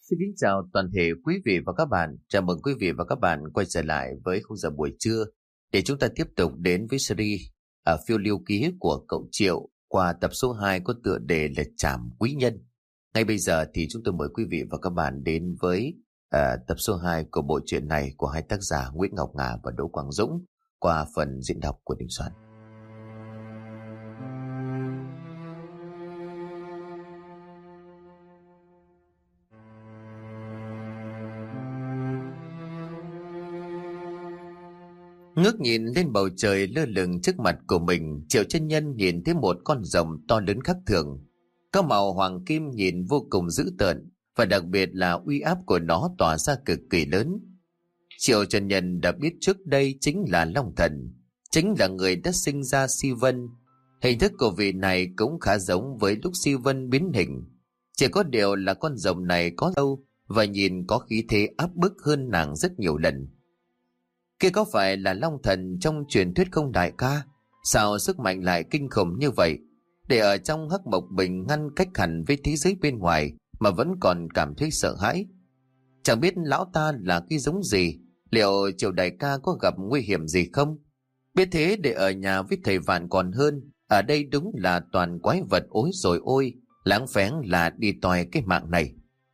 Xin kính chào toàn thể quý vị và các bạn. Chào mừng quý vị và các bạn quay trở lại với khung giờ buổi trưa để chúng ta tiếp tục đến với series phiêu lưu ký của cậu Triệu qua tập số 2 có tựa đề là Trảm Quý Nhân. Ngay bây giờ thì chúng tôi mời quý vị và các bạn đến với tập số 2 của bộ truyện này của hai tác giả Nguyễn Ngọc Ngà và Đỗ Quang Dũng qua phần diễn đọc của Đình Soạn. Ngước nhìn lên bầu trời lơ lửng trước mặt của mình, Triệu Chân Nhân nhìn thấy một con rồng to lớn khác thường. Có màu hoàng kim nhìn vô cùng dữ tợn, và đặc biệt là uy áp của nó tỏa ra cực kỳ lớn. Triệu Chân Nhân đã biết trước đây chính là Long Thần, chính là người đã sinh ra Si Vân. Hình thức của vị này cũng khá giống với lúc Si Vân biến hình. Chỉ có điều là con rồng này có râu và nhìn có khí thế áp bức hơn nàng rất nhiều lần. Kia có phải là Long Thần trong truyền thuyết không đại ca? Sao sức mạnh lại kinh khủng như vậy? Để ở trong Hắc Mộc Bình ngăn cách hẳn với thế giới bên ngoài mà vẫn còn cảm thấy sợ hãi. Chẳng biết lão ta là cái giống gì? Liệu Triệu đại ca có gặp nguy hiểm gì không? Biết thế để ở nhà với thầy Vạn còn hơn. Ở đây đúng là toàn quái vật ối rồi ôi. Lãng phén là đi tòi cái mạng này.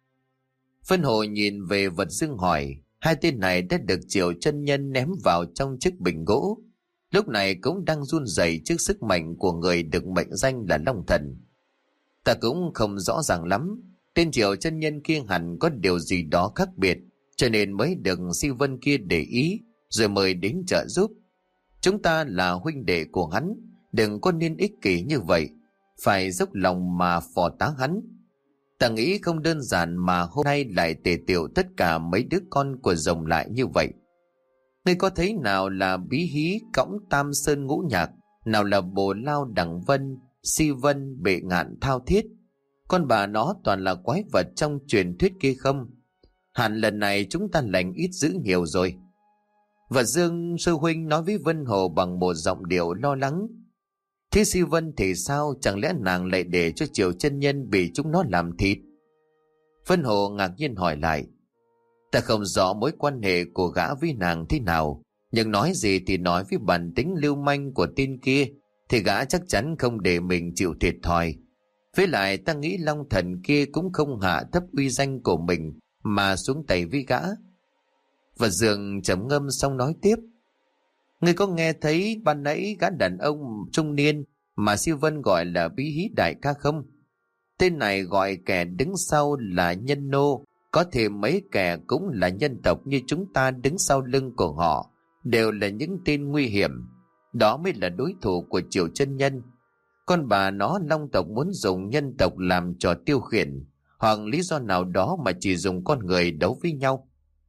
Phân Hồ nhìn về Vật Dương hỏi. Hai tên này đã được Triệu Chân Nhân ném vào trong chiếc bình gỗ. Lúc này cũng đang run rẩy trước sức mạnh của người được mệnh danh là Long Thần. Ta cũng không rõ ràng lắm. Tên Triệu Chân Nhân kia hẳn có điều gì đó khác biệt, cho nên mới được Si Vân kia để ý, rồi mời đến trợ giúp. Chúng ta là huynh đệ của hắn, đừng có nên ích kỷ như vậy, phải dốc lòng mà phò tá hắn. Ta nghĩ không đơn giản mà hôm nay lại tề tiệu tất cả mấy đứa con của rồng lại như vậy. Ngươi có thấy nào là Bí Hí cõng Tam Sơn Ngũ Nhạc, nào là Bồ Lao Đằng Vân, Si Vân, Bệ Ngạn Thao Thiết? Con bà nó toàn là quái vật trong truyền thuyết kia không? Hẳn lần này chúng ta lành ít dữ nhiều rồi. Và Dương sư huynh nói với Vân Hồ bằng một giọng điệu lo lắng. Thế Si Vân thì sao? Chẳng lẽ nàng lại để cho Triệu Chân Nhân bị chúng nó làm thịt? Vân Hồ ngạc nhiên hỏi lại. Ta không rõ mối quan hệ của gã với nàng thế nào, nhưng nói gì thì nói với bản tính lưu manh của tên kia thì gã chắc chắn không để mình chịu thiệt thòi. Với lại ta nghĩ Long Thần kia cũng không hạ thấp uy danh của mình mà xuống tay với gã. Và Dương trầm ngâm xong nói tiếp. Ngươi có nghe thấy ban nãy gã đàn ông trung niên mà Si Vân gọi là Bí Hí đại ca không? Tên này gọi kẻ đứng sau là nhân nô, có thể mấy kẻ cũng là nhân tộc như chúng ta đứng sau lưng của họ, đều là những tên nguy hiểm. Đó mới là đối thủ của Triệu Chân Nhân. Con bà nó Long tộc muốn dùng nhân tộc làm trò tiêu khiển, hoặc lý do nào đó mà chỉ dùng con người đấu với nhau.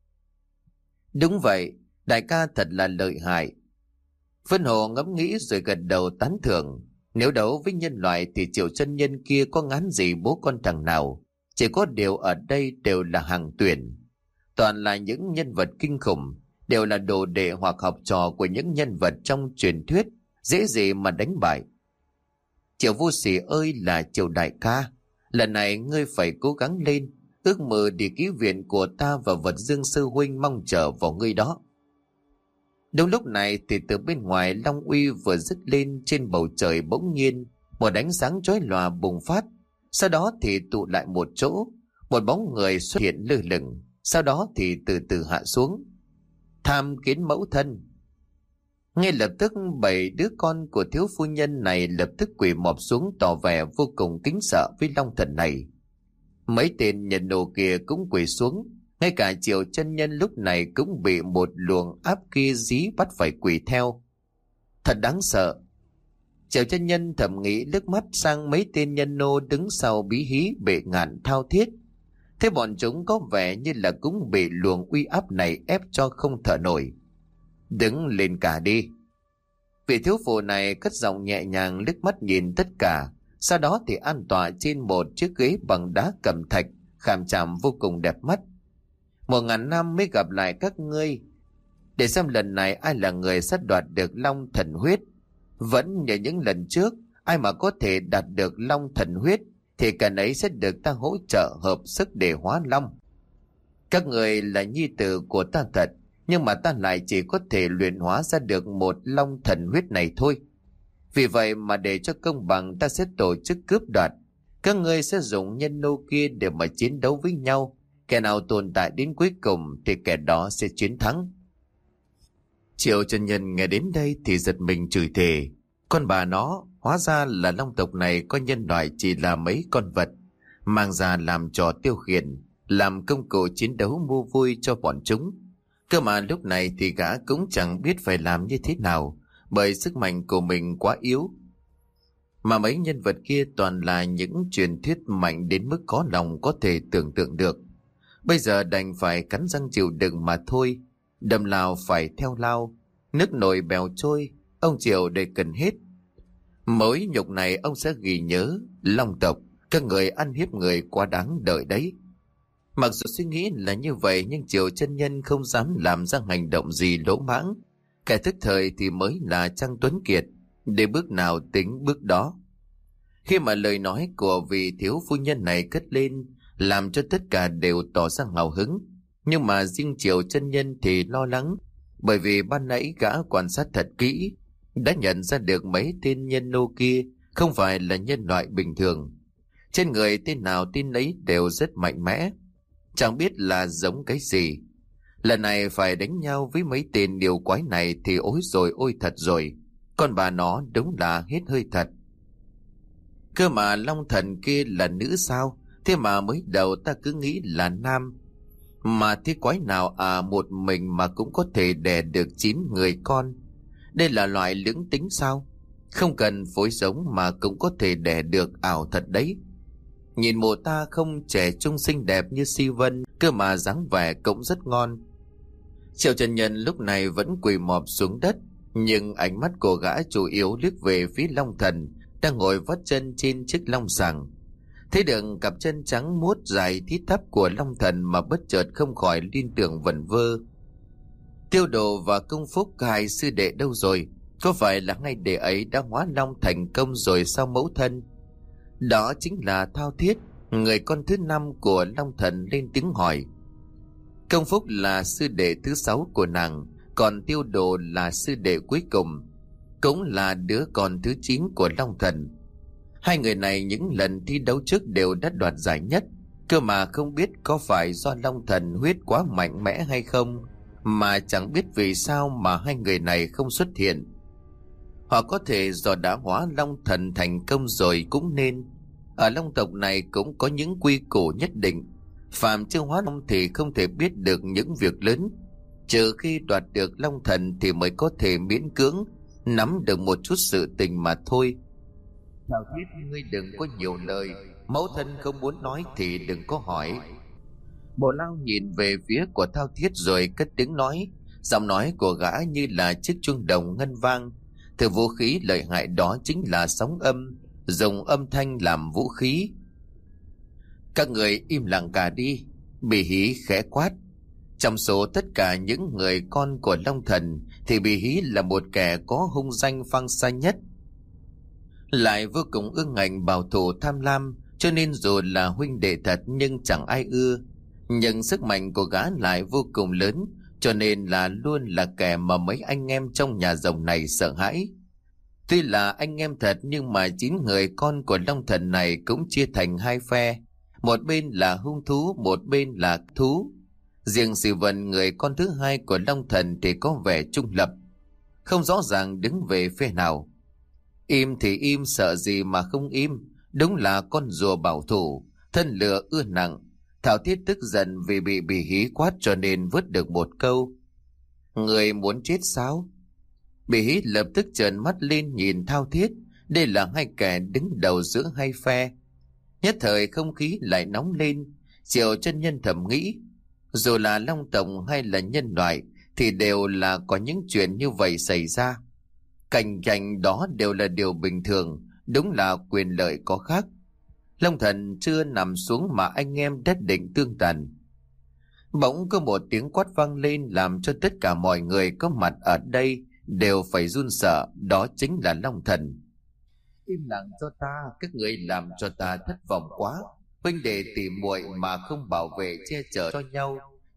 Đúng vậy, đại ca thật là lợi hại. Vân Hồ ngẫm nghĩ rồi gật đầu tán thưởng. Nếu đấu với nhân loại thì Triệu Chân Nhân kia có ngán gì bố con thằng nào. Chỉ có điều ở đây đều là hàng tuyển. Toàn là những nhân vật kinh khủng, đều là đồ đệ hoặc học trò của những nhân vật trong truyền thuyết, dễ gì mà đánh bại. Triệu Vô Sỉ ơi là Triệu đại ca, lần này ngươi phải cố gắng lên, ước mơ đi ký viện của ta và Vật Dương sư huynh mong chờ vào ngươi đó. Đúng lúc này thì từ bên ngoài Long Uy vừa dứt lên, trên bầu trời bỗng nhiên một ánh sáng chói lòa bùng phát, sau đó thì tụ lại một chỗ, một bóng người xuất hiện lơ lửng, sau đó thì từ từ hạ xuống. Tham Kiến mẫu thân. Ngay lập tức 7 đứa con của thiếu phu nhân này lập tức quỳ mọp xuống tỏ vẻ vô cùng kính sợ với Long Thần này. Mấy tên nhân nô kia cũng quỳ xuống, ngay cả Triệu Chân Nhân lúc này cũng bị một luồng áp kia dí bắt phải quỳ theo. Thật đáng sợ. Triệu Chân Nhân thầm nghĩ, liếc mắt sang mấy tên nhân nô đứng sau Bí Hí, Bệ Ngạn, Thao Thiết. Thế bọn chúng có vẻ như là cũng bị luồng uy áp này ép cho không thở nổi. Đứng lên cả đi. Vị thiếu phụ này cất giọng nhẹ nhàng, liếc mắt nhìn tất cả, sau đó thì an tọa trên một chiếc ghế bằng đá cẩm thạch, khảm chạm vô cùng đẹp mắt. 1000 năm mới gặp lại các ngươi, để xem lần này ai là người sát đoạt được Long Thần huyết. Vẫn như những lần trước, ai mà có thể đạt được Long Thần huyết thì cả ấy sẽ được ta hỗ trợ hợp sức để hóa long. Các người là nhi tử của ta thật, nhưng mà ta lại chỉ có thể luyện hóa ra được một long thần huyết này thôi. Vì vậy mà để cho công bằng, ta sẽ tổ chức cướp đoạt. Các ngươi sẽ dùng nhân nô kia để mà chiến đấu với nhau. Kẻ nào tồn tại đến cuối cùng thì kẻ đó sẽ chiến thắng. Triệu chân nhân nghe đến đây thì giật mình chửi thề. Con bà nó, hóa ra là long tộc này coi nhân loại chỉ là mấy con vật, mang ra làm trò tiêu khiển, làm công cụ chiến đấu mua vui cho bọn chúng. Cơ mà lúc này thì gã cũng chẳng biết phải làm như thế nào, bởi sức mạnh của mình quá yếu. Mà mấy nhân vật kia toàn là những truyền thuyết mạnh đến mức khó lòng có thể tưởng tượng được. Bây giờ đành phải cắn răng chịu đựng mà thôi. Đầm lao phải theo lao, nước nổi bèo trôi, ông Triệu để cần hết. Mỗi nhục này ông sẽ ghi nhớ. Long tộc, các người ăn hiếp người quá đáng đợi đấy. Mặc dù suy nghĩ là như vậy, nhưng Triệu chân nhân không dám làm ra hành động gì lỗ mãng. Kẻ thức thời thì mới là Trang Tuấn Kiệt, để bước nào tính bước đó. Khi mà lời nói của vị thiếu phu nhân này cất lên, làm cho tất cả đều tỏ ra hào hứng. Nhưng mà riêng Triệu chân nhân thì lo lắng, bởi vì ban nãy gã quan sát thật kỹ, đã nhận ra được mấy tên nhân nô kia không phải là nhân loại bình thường. Trên người tên nào tên ấy đều rất mạnh mẽ, chẳng biết là giống cái gì. Lần này phải đánh nhau với mấy tên điều quái này thì ôi rồi ôi thật rồi. Con bà nó đúng là hết hơi thật. Cơ mà long thần kia là nữ sao? Thế mà mới đầu ta cứ nghĩ là nam. Mà thế quái nào một mình mà cũng có thể đẻ được 9 người con. Đây là loại lưỡng tính sao? Không cần phối giống mà cũng có thể đẻ được, ảo thật đấy. Nhìn mụ ta không trẻ trung xinh đẹp như Si Vân, cơ mà dáng vẻ cũng rất ngon. Triệu chân nhân lúc này vẫn quỳ mọp xuống đất, nhưng ánh mắt của gã chủ yếu liếc về phía long thần đang ngồi vắt chân trên chiếc long sàng. Thấy được cặp chân trắng muốt dài thít thắp của long thần mà bất chợt không khỏi liên tưởng vẩn vơ. Tiêu Đồ và Công Phúc, hai sư đệ đâu rồi? Có phải là ngay đệ ấy đã hóa long thành công rồi sao mẫu thân? Đó chính là Thao Thiết, người con thứ 5 của long thần lên tiếng hỏi. Công Phúc là sư đệ thứ 6 của nàng, còn Tiêu Đồ là sư đệ cuối cùng, cũng là đứa con thứ 9 của long thần. Hai người này những lần thi đấu trước đều đã đoạt giải nhất, cơ mà không biết có phải do long thần huyết quá mạnh mẽ hay không, mà chẳng biết vì sao mà hai người này không xuất hiện. Họ có thể do đã hóa long thần thành công rồi cũng nên. Ở long tộc này cũng có những quy củ nhất định, phàm chưa hóa long thì không thể biết được những việc lớn, trừ khi đoạt được long thần thì mới có thể miễn cưỡng nắm được một chút sự tình mà thôi. Thảo Thiết, ngươi đừng có nhiều lời, mẫu thân không muốn nói thì đừng có hỏi. Bồ Lao nhìn về phía của Thao Thiết rồi cất tiếng nói, giọng nói của gã như là chiếc chuông đồng ngân vang. Thứ vũ khí lợi hại đó chính là sóng âm, dùng âm thanh làm vũ khí. Các người im lặng cả đi. Bì Hí khẽ quát. Trong số tất cả những người con của long thần thì Bì Hí là một kẻ có hung danh phang xa nhất, lại vô cùng ương ngạnh bảo thủ tham lam, cho nên dù là huynh đệ thật nhưng chẳng ai ưa. Nhưng sức mạnh của gã lại vô cùng lớn, cho nên là luôn là kẻ mà mấy anh em trong nhà rồng này sợ hãi. Tuy là anh em thật nhưng mà 9 người con của long thần này cũng chia thành hai phe, một bên là hung thú, một bên là thú. Riêng Si Vân, người con thứ 2 của long thần thì có vẻ trung lập, không rõ ràng đứng về phe nào. Im thì im, sợ gì mà không im, đúng là con rùa bảo thủ, thân lửa ưa nặng. Thảo Thiết tức giận vì bị Bì Hí quát cho nên vứt được một câu: người muốn chết sao? Bì Hí lập tức trợn mắt lên nhìn Thao Thiết. Đây là hai kẻ đứng đầu giữa hai phe. Nhất thời không khí lại nóng lên. Triệu chân nhân thầm nghĩ, dù là long tộc hay là nhân loại thì đều là có những chuyện như vậy xảy ra. Cạnh tranh đó đều là điều bình thường, đúng là quyền lợi có khác. Long thần chưa nằm xuống mà anh em đã định tương tàn. Bỗng có một tiếng quát vang lên làm cho tất cả mọi người có mặt ở đây đều phải run sợ, đó chính là long thần. Im lặng cho ta, các người làm cho ta thất vọng quá. Huynh đệ tỉ muội mà không bảo vệ che chở cho nhau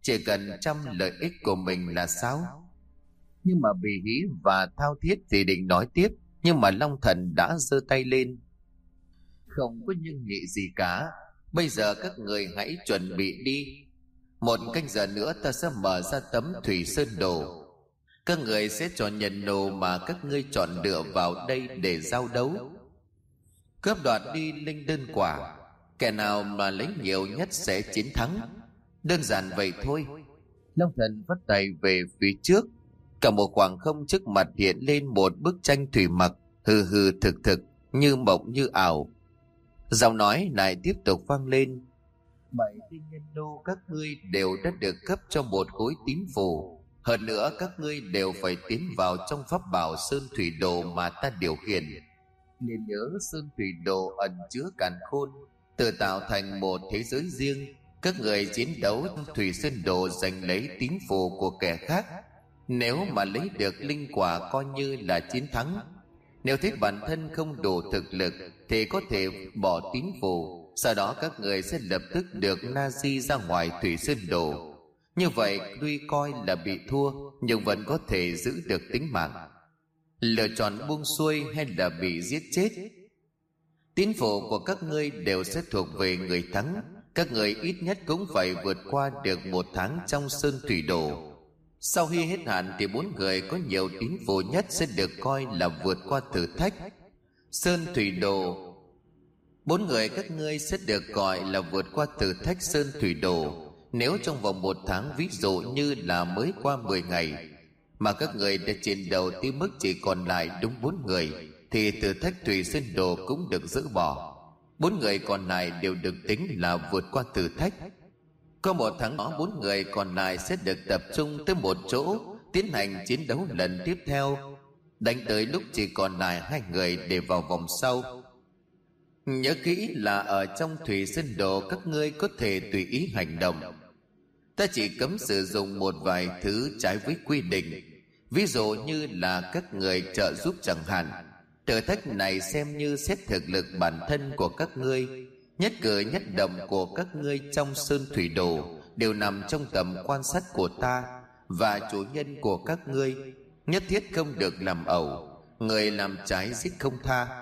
chỉ cần chăm lợi ích của mình là sao? Nhưng mà Bì Hí và Thao Thiết thì định nói tiếp, nhưng mà Long Thần đã giơ tay lên. Không có nhưng nhị gì cả, bây giờ các người hãy chuẩn bị đi. 1 canh giờ nữa ta sẽ mở ra tấm Thủy Sơn Đồ. Các người sẽ chọn nhân đồ mà các ngươi chọn lựa vào đây để giao đấu, cướp đoạt đi linh đơn quả. Kẻ nào mà lấy nhiều nhất sẽ chiến thắng. Đơn giản vậy thôi. Long Thần vắt tay về phía trước. Cả một khoảng không trước mặt hiện lên một bức tranh thủy mặc, hư hư thực thực, như mộng như ảo. Giọng nói lại tiếp tục vang lên. 7 tinh nhân đô các ngươi đều đã được cấp cho một khối tín phù. Hơn nữa các ngươi đều phải tiến vào trong pháp bảo Sơn Thủy Đồ mà ta điều khiển. Nên nhớ Sơn Thủy Đồ ẩn chứa càn khôn, tự tạo thành một thế giới riêng. Các người chiến đấu trong Thủy Sơn Đồ giành lấy tín phù của kẻ khác. Nếu mà lấy được linh quả coi như là chiến thắng. Nếu thấy bản thân không đủ thực lực thì có thể bỏ tín phù. Sau đó các người sẽ lập tức được Nazi ra ngoài Thủy Sơn Đồ. Như vậy tuy coi là bị thua nhưng vẫn có thể giữ được tính mạng. Lựa chọn buông xuôi hay là bị giết chết, tín phù của các ngươi đều sẽ thuộc về người thắng. Các người ít nhất cũng phải vượt qua được 1 tháng trong Sơn Thủy Đồ. Sau khi hết hạn thì 4 người có nhiều tín phù nhất sẽ được coi là vượt qua thử thách Sơn Thủy Đồ. 4 người các ngươi sẽ được gọi là vượt qua thử thách Sơn Thủy Đồ. Nếu trong vòng 1 tháng, ví dụ như là mới qua 10 ngày, mà các người đã chiến đấu tới mức chỉ còn lại đúng 4 người, thì thử thách Thủy Sơn Đồ cũng được dỡ bỏ. 4 người còn lại đều được tính là vượt qua thử thách. Có 1 tháng đó 4 người còn lại sẽ được tập trung tới một chỗ, tiến hành chiến đấu lần tiếp theo, đánh tới lúc chỉ còn lại 2 người để vào vòng sau. Nhớ kỹ là ở trong Thủy Sơn Đồ các ngươi có thể tùy ý hành động. Ta chỉ cấm sử dụng một vài thứ trái với quy định, ví dụ như là các người trợ giúp chẳng hạn. Thử thách này xem như xét thực lực bản thân của các ngươi. Nhất cử nhất động của các ngươi trong Sơn Thủy Đồ đều nằm trong tầm quan sát của ta và chủ nhân của các ngươi. Nhất thiết không được làm ẩu, người làm trái giết không tha.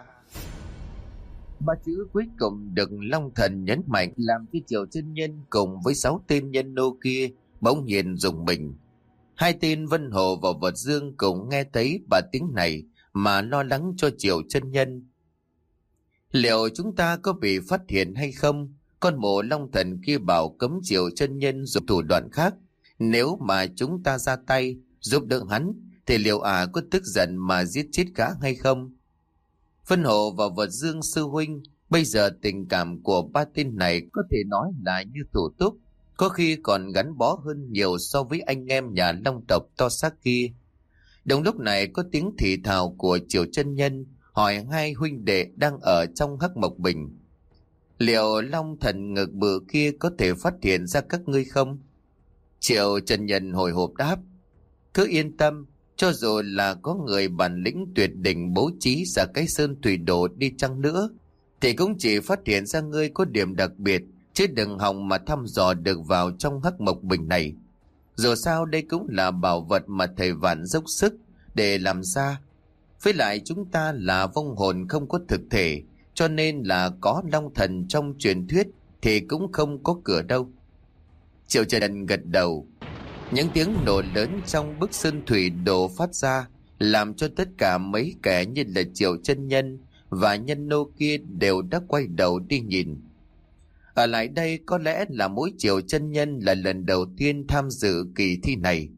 3 chữ cuối cùng được Long Thần nhấn mạnh làm cho Triệu Chân Nhân cùng với 6 tên nhân nô kia bỗng nhiên rùng mình. 2 tên Vân Hồ và Vật Dương cũng nghe thấy 3 tiếng này mà lo lắng cho Triệu Chân Nhân. Liệu chúng ta có bị phát hiện hay không? Con mộ Long Thần kia bảo cấm Triệu Chân Nhân dùng thủ đoạn khác. Nếu mà chúng ta ra tay giúp đỡ hắn thì liệu có tức giận mà giết chết gã hay không? Vân Hồ và Vật Dương sư huynh, bây giờ tình cảm của 3 tên này có thể nói là như thủ túc, có khi còn gắn bó hơn nhiều so với anh em nhà Long tộc to xác kia. Đúng lúc này có tiếng thì thào của Triệu Chân Nhân hỏi 2 huynh đệ đang ở trong Hắc Mộc Bình. Liệu Long Thần ngực bự kia có thể phát hiện ra các ngươi không? Triệu Chân Nhân hồi hộp đáp. Cứ yên tâm, cho dù là có người bản lĩnh tuyệt đỉnh bố trí ra cái Sơn Thủy Đồ đi chăng nữa, thì cũng chỉ phát hiện ra ngươi có điểm đặc biệt, chứ đừng hòng mà thăm dò được vào trong Hắc Mộc Bình này. Dù sao đây cũng là bảo vật mà thầy Vạn dốc sức để làm ra. Với lại chúng ta là vong hồn không có thực thể, cho nên là có Long Thần trong truyền thuyết thì cũng không có cửa đâu. Triệu Trần gật đầu. Những tiếng nổ lớn trong bức Sơn Thủy Đồ phát ra làm cho tất cả mấy kẻ như là Triệu Chân Nhân và nhân nô kia đều đã quay đầu đi nhìn. Ở lại đây có lẽ là mỗi Triệu Chân Nhân là lần đầu tiên tham dự kỳ thi này.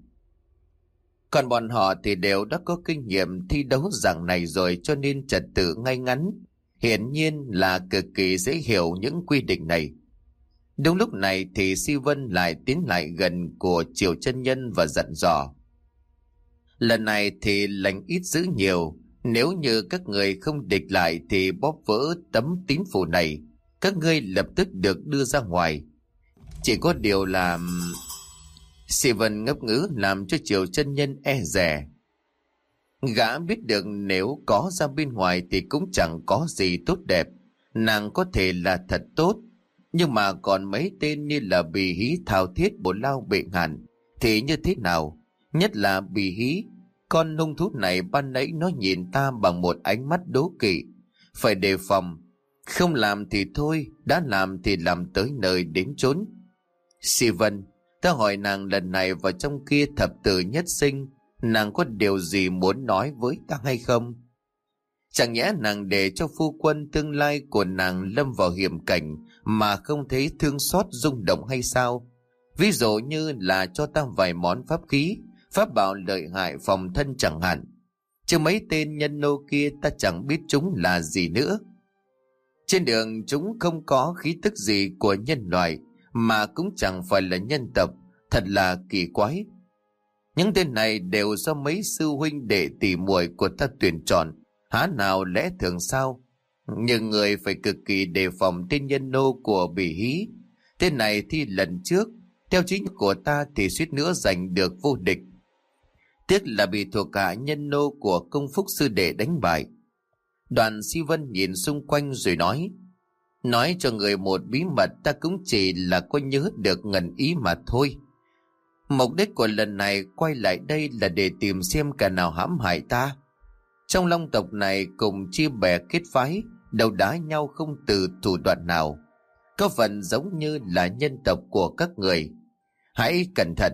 Còn bọn họ thì đều đã có kinh nghiệm thi đấu dạng này rồi, cho nên trật tự ngay ngắn, hiển nhiên là cực kỳ dễ hiểu những quy định này. Đúng lúc này thì Si Vân lại tiến lại gần của Triệu Chân Nhân và dặn dò. Lần này thì lành ít dữ nhiều, nếu như các người không địch lại thì bóp vỡ tấm tín phù này, các ngươi lập tức được đưa ra ngoài. Chỉ có điều là... Si Vân ngấp ngứ làm cho Triệu Chân Nhân e dè. Gã biết được nếu có ra bên ngoài thì cũng chẳng có gì tốt đẹp, nàng có thể là thật tốt, Nhưng mà còn mấy tên như là Bì Hí, Thao Thiết, Bồ Lao, Bệ Ngạn thì như thế nào? Nhất là Bì Hí, con hung thú này ban nãy nó nhìn ta bằng một ánh mắt đố kỵ. Phải đề phòng. Không làm thì thôi, đã làm thì làm tới nơi đến chốn. Si Vân, ta hỏi nàng lần này vào trong kia thập tử nhất sinh, nàng có điều gì muốn nói với ta hay không? Chẳng nhẽ nàng để cho phu quân tương lai của nàng lâm vào hiểm cảnh mà không thấy thương xót rung động hay sao? Ví dụ như là cho ta vài món pháp khí, pháp bảo lợi hại phòng thân chẳng hạn. Chứ mấy tên nhân nô kia ta chẳng biết chúng là gì nữa. Trên đường chúng không có khí tức gì của nhân loại, mà cũng chẳng phải là nhân tộc, thật là kỳ quái. Những tên này đều do mấy sư huynh đệ tỷ muội của ta tuyển chọn, há nào lẽ thường sao? Nhưng người phải cực kỳ đề phòng tên nhân nô của Bỉ Hí. Tên này thì lần trước, theo chính của ta thì suýt nữa giành được vô địch. Tiếc là bị thuộc hạ nhân nô của Công Phúc sư đệ đánh bại. Đoàn Si Vân nhìn xung quanh rồi nói cho người một bí mật, ta cũng chỉ là có nhớ được ngần ý mà thôi. Mục đích của lần này quay lại đây là để tìm xem kẻ nào hãm hại ta. Trong Long tộc này cùng chia bè kết phái, đầu đá nhau không từ thủ đoạn nào. Có phần giống như là nhân tộc của các người. Hãy cẩn thận.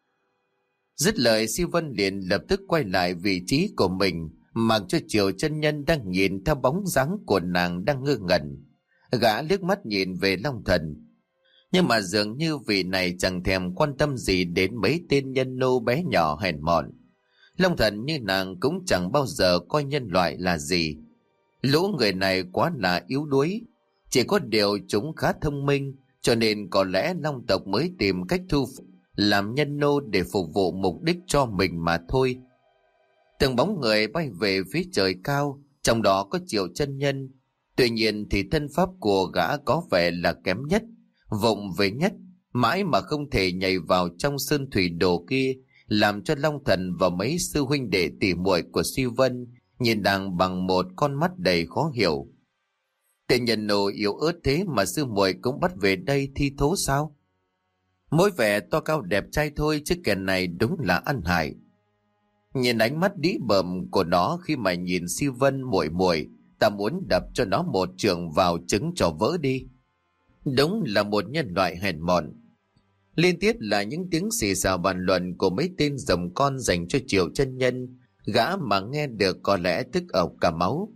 Dứt lời, Si Vân liền lập tức quay lại vị trí của mình, mặc cho Triệu chân nhân đang nhìn theo bóng dáng của nàng đang ngơ ngẩn. Gã liếc mắt nhìn về Long Thần, nhưng mà dường như vị này chẳng thèm quan tâm gì đến mấy tên nhân nô bé nhỏ hèn mọn. Long Thần như nàng cũng chẳng bao giờ coi nhân loại là gì. Lũ người này quá là yếu đuối, chỉ có điều chúng khá thông minh, cho nên có lẽ Long tộc mới tìm cách thu phục làm nhân nô để phục vụ mục đích cho mình mà thôi. Từng bóng người bay về phía trời cao, trong đó có Triệu chân nhân. Tuy nhiên thì thân pháp của gã có vẻ là kém nhất, vụng về nhất, mãi mà không thể nhảy vào trong sơn thủy đồ kia, làm cho Long Thần và mấy sư huynh đệ tỉ muội của Si Vân nhìn nàng bằng một con mắt đầy khó hiểu. Tên nhân nô yếu ớt thế mà sư muội cũng bắt về đây thi thố sao? Mỗi vẻ to cao đẹp trai thôi, chứ kẻ này đúng là ăn hại. Nhìn ánh mắt đĩ bợm của nó khi mà nhìn Si Vân muội muội, ta muốn đập cho nó một trường vào trứng cho vỡ đi. Đúng là một nhân loại hèn mọn. Liên tiếp là những tiếng xì xào bàn luận của mấy tên rồng con dành cho Triệu chân nhân, gã mà nghe được có lẽ tức ọc cả máu.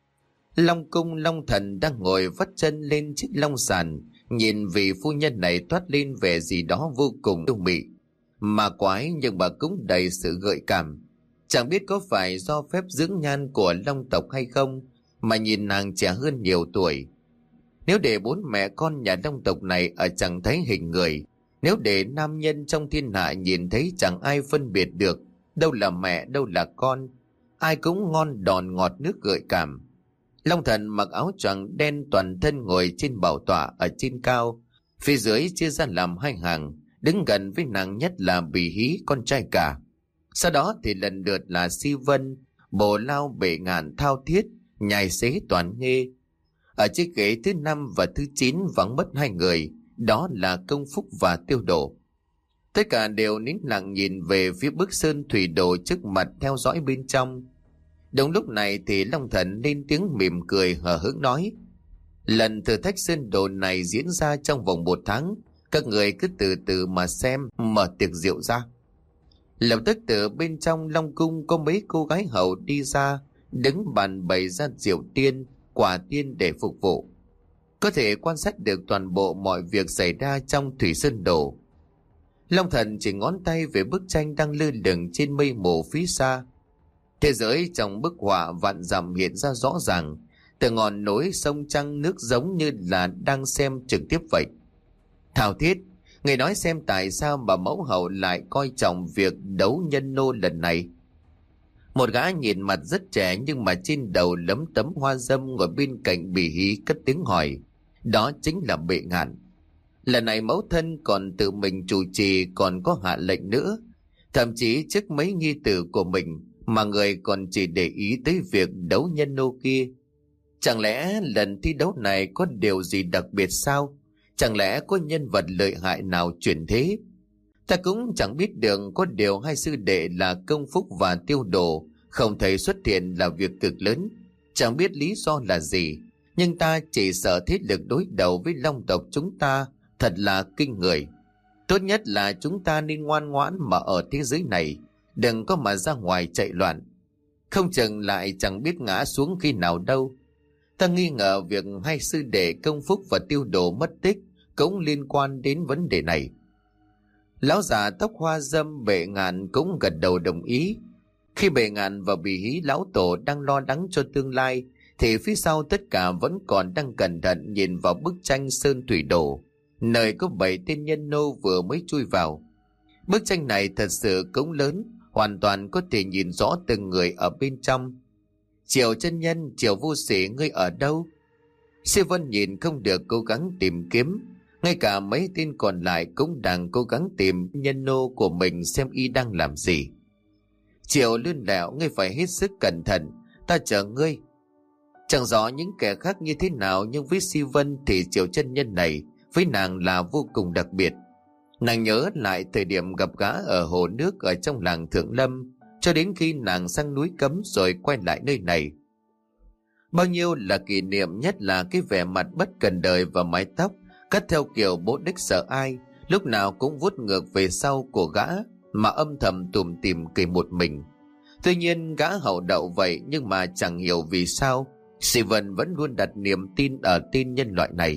Long cung Long Thần đang ngồi vắt chân lên chiếc long sàn, nhìn vị phu nhân này toát lên vẻ gì đó vô cùng yêu mị, mà quái nhưng mà cũng đầy sự gợi cảm. Chẳng biết có phải do phép dưỡng nhan của Long tộc hay không mà nhìn nàng trẻ hơn nhiều tuổi. Nếu để bốn mẹ con nhà Long tộc này ở chẳng thấy hình người, nếu để nam nhân trong thiên hạ nhìn thấy chẳng ai phân biệt được đâu là mẹ đâu là con, ai cũng ngon đòn ngọt nước gợi cảm. Long Thần mặc áo choàng đen toàn thân ngồi trên bảo tọa ở trên cao, phía dưới chia ra làm hai hàng, đứng gần với nàng nhất là Bỉ Hí con trai cả. Sau đó thì lần lượt là Si Vân, Bồ Lao, Bệ Ngạn, Thao Thiết, Nhai Xế, Toàn Nghê. Ở chiếc ghế thứ 5 và thứ 9 vắng mất hai người, đó là Công Phúc và Tiêu Độ. Tất cả đều nín lặng nhìn về phía bức sơn thủy đồ trước mặt theo dõi bên trong. Đúng lúc này thì Long Thần lên tiếng mỉm cười hờ hững nói: lần thử thách sơn đồ này diễn ra trong vòng 1 tháng, các người cứ từ từ mà xem, mở tiệc rượu ra. Lập tức từ bên trong Long cung có mấy cô gái hầu đi ra, đứng bàn bày ra rượu tiên, quả tiên để phục vụ. Có thể quan sát được toàn bộ mọi việc xảy ra trong thủy sơn đồ. Long Thần chỉ ngón tay về bức tranh đang lơ lửng trên mây mù phía xa. Thế giới trong bức họa vạn dặm hiện ra rõ ràng, từ ngọn núi sông trăng nước giống như là đang xem trực tiếp vậy. Thao Thiết, người nói xem tại sao mà mẫu hậu lại coi trọng việc đấu nhân nô lần này. Một gã nhìn mặt rất trẻ nhưng mà trên đầu lấm tấm hoa dâm ngồi bên cạnh Bỉ Hí cất tiếng hỏi. Đó chính là Bệ Ngạn. Lần này mẫu thân còn tự mình chủ trì, còn có hạ lệnh nữa. Thậm chí trước mấy nghi tử của mình mà người còn chỉ để ý tới việc đấu nhân nô kia. Chẳng lẽ lần thi đấu này có điều gì đặc biệt sao? Chẳng lẽ có nhân vật lợi hại nào chuyển thế? Ta cũng chẳng biết được, có điều hai sư đệ là Công Phúc và Tiêu Đồ không thấy xuất hiện là việc cực lớn. Chẳng biết lý do là gì, nhưng ta chỉ sợ thế lực đối đầu với Long tộc chúng ta thật là kinh người. Tốt nhất là chúng ta nên ngoan ngoãn mà ở thế giới này, đừng có mà ra ngoài chạy loạn. Không chừng lại chẳng biết ngã xuống khi nào đâu. Ta nghi ngờ việc hai sư đệ Công Phúc và Tiêu Đồ mất tích cũng liên quan đến vấn đề này. Lão già tóc hoa râm Bệ Ngạn cũng gật đầu đồng ý. Khi Bệ Ngạn và Bì Hí lão tổ đang lo lắng cho tương lai, thì phía sau tất cả vẫn còn đang cẩn thận nhìn vào bức tranh Sơn Thủy Đồ, nơi có 7 tên nhân nô vừa mới chui vào. Bức tranh này thật sự cũng lớn, hoàn toàn có thể nhìn rõ từng người ở bên trong. Triệu chân nhân, Triệu vô sĩ, ngươi ở đâu? Sư Vân nhìn không được, cố gắng tìm kiếm. Ngay cả mấy tên còn lại cũng đang cố gắng tìm nhân nô của mình xem y đang làm gì. Triệu lươn lẹo, ngươi phải hết sức cẩn thận, ta chờ ngươi. Chẳng rõ những kẻ khác như thế nào, nhưng với Si Vân thì Triệu chân nhân này với nàng là vô cùng đặc biệt. Nàng nhớ lại thời điểm gặp gã ở hồ nước ở trong làng Thượng Lâm, cho đến khi nàng sang núi Cấm rồi quay lại nơi này. Bao nhiêu là kỷ niệm, nhất là cái vẻ mặt bất cần đời và mái tóc cắt theo kiểu bố đích sợ ai, lúc nào cũng vuốt ngược về sau của gã mà âm thầm tủm tỉm cười một mình. Tuy nhiên gã hậu đậu vậy, nhưng mà chẳng hiểu vì sao Si Vân vẫn luôn đặt niềm tin ở tên nhân loại này.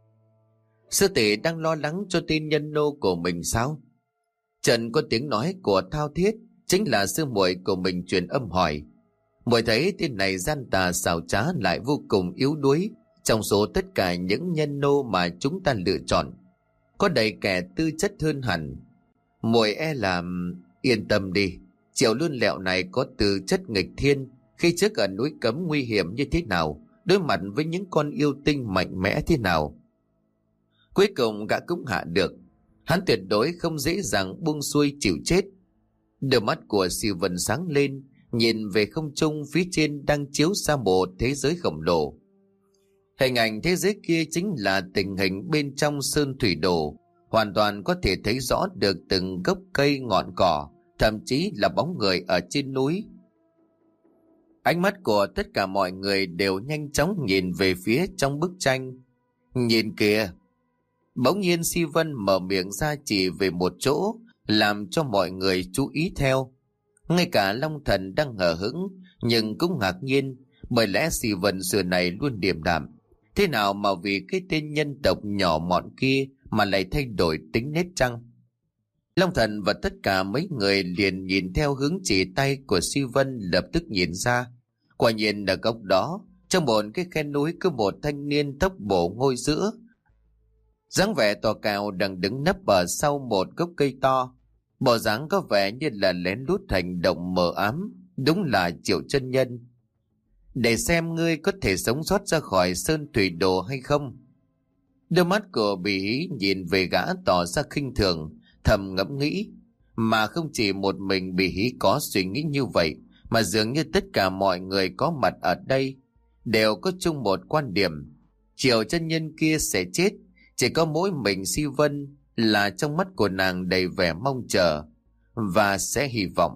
Sư tỷ đang lo lắng cho tên nhân nô của mình sao? Trần có tiếng nói của Thao Thiết, chính là sư muội của mình, truyền âm hỏi. Muội thấy tên này gian tà xảo trá lại vô cùng yếu đuối. Trong số tất cả những nhân nô mà chúng ta lựa chọn, có đầy kẻ tư chất hơn hẳn. Muội e là... Yên tâm đi, Triệu lươn lẹo này có tư chất nghịch thiên. Khi trước ở núi Cấm nguy hiểm như thế nào, đối mặt với những con yêu tinh mạnh mẽ thế nào, cuối cùng gã cũng hạ được. Hắn tuyệt đối không dễ dàng buông xuôi chịu chết. Đôi mắt của Si Vân sáng lên, nhìn về không trung phía trên đang chiếu ra một thế giới khổng lồ. Hình ảnh thế giới kia chính là tình hình bên trong Sơn Thủy Đồ, hoàn toàn có thể thấy rõ được từng gốc cây ngọn cỏ, thậm chí là bóng người ở trên núi. Ánh mắt của tất cả mọi người đều nhanh chóng nhìn về phía trong bức tranh. Nhìn kìa! Bỗng nhiên Si Vân mở miệng ra chỉ về một chỗ, làm cho mọi người chú ý theo. Ngay cả Long Thần đang hờ hững nhưng cũng ngạc nhiên, bởi lẽ Si Vân xưa này luôn điềm đạm, thế nào mà vì cái tên nhân tộc nhỏ mọn kia mà lại thay đổi tính nết chăng? Long Thần và tất cả mấy người liền nhìn theo hướng chỉ tay của Si Vân, lập tức nhìn ra. Quả nhiên ở góc đó, trong một cái khe núi có một thanh niên tóc bổ ngôi giữa, dáng vẻ to cao, đang đứng nấp ở sau một gốc cây to. Bộ dáng có vẻ như là lén lút hành động mờ ám. Đúng là Triệu chân nhân. Để xem ngươi có thể sống sót ra khỏi Sơn Thủy Đồ hay không. Đôi mắt của Bì Hí nhìn về gã tỏ ra khinh thường, thầm ngẫm nghĩ. Mà không chỉ một mình Bì Hí có suy nghĩ như vậy, mà dường như tất cả mọi người có mặt ở đây đều có chung một quan điểm: Triệu chân nhân kia sẽ chết. Chỉ có mỗi mình Si Vân là trong mắt của nàng đầy vẻ mong chờ và sẽ hy vọng.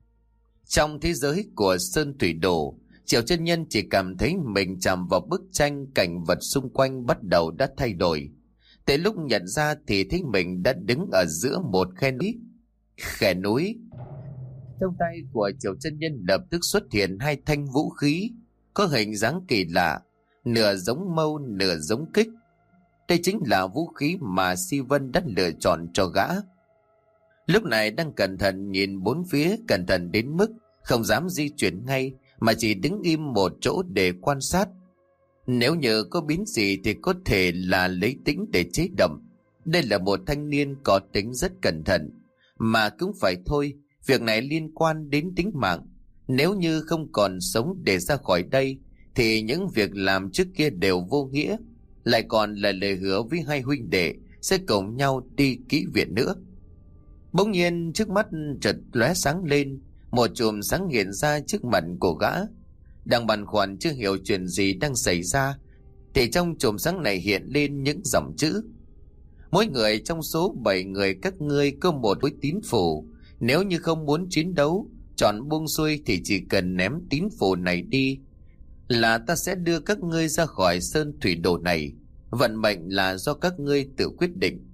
Trong thế giới của Sơn Thủy Đồ, Triệu chân nhân chỉ cảm thấy mình chạm vào bức tranh, cảnh vật xung quanh bắt đầu đã thay đổi. Tới lúc nhận ra thì thấy mình đã đứng ở giữa một khe núi. Khe núi. Trong tay của Triệu chân nhân lập tức xuất hiện hai thanh vũ khí, có hình dáng kỳ lạ, nửa giống mâu nửa giống kích. Đây chính là vũ khí mà Si Vân đã lựa chọn cho gã. Lúc này đang cẩn thận nhìn bốn phía, cẩn thận đến mức không dám di chuyển ngay, mà chỉ đứng im một chỗ để quan sát. Nếu như có biến gì thì có thể là lấy tính để chế động. Đây là một thanh niên có tính rất cẩn thận, mà cũng phải thôi, việc này liên quan đến tính mạng. Nếu như không còn sống để ra khỏi đây thì những việc làm trước kia đều vô nghĩa, lại còn là lời hứa với hai huynh đệ sẽ cùng nhau đi kỹ viện nữa. Bỗng nhiên trước mắt chợt lóe sáng lên, một chùm sáng hiện ra trước mặt của gã. Đang băn khoăn chưa hiểu chuyện gì đang xảy ra, thì trong chùm sáng này hiện lên những dòng chữ: Mỗi người trong số 7 người các ngươi có một khối tín phủ. Nếu như không muốn chiến đấu, chọn buông xuôi thì chỉ cần ném tín phủ này đi là ta sẽ đưa các ngươi ra khỏi sơn thủy đồ này. Vận mệnh là do các ngươi tự quyết định.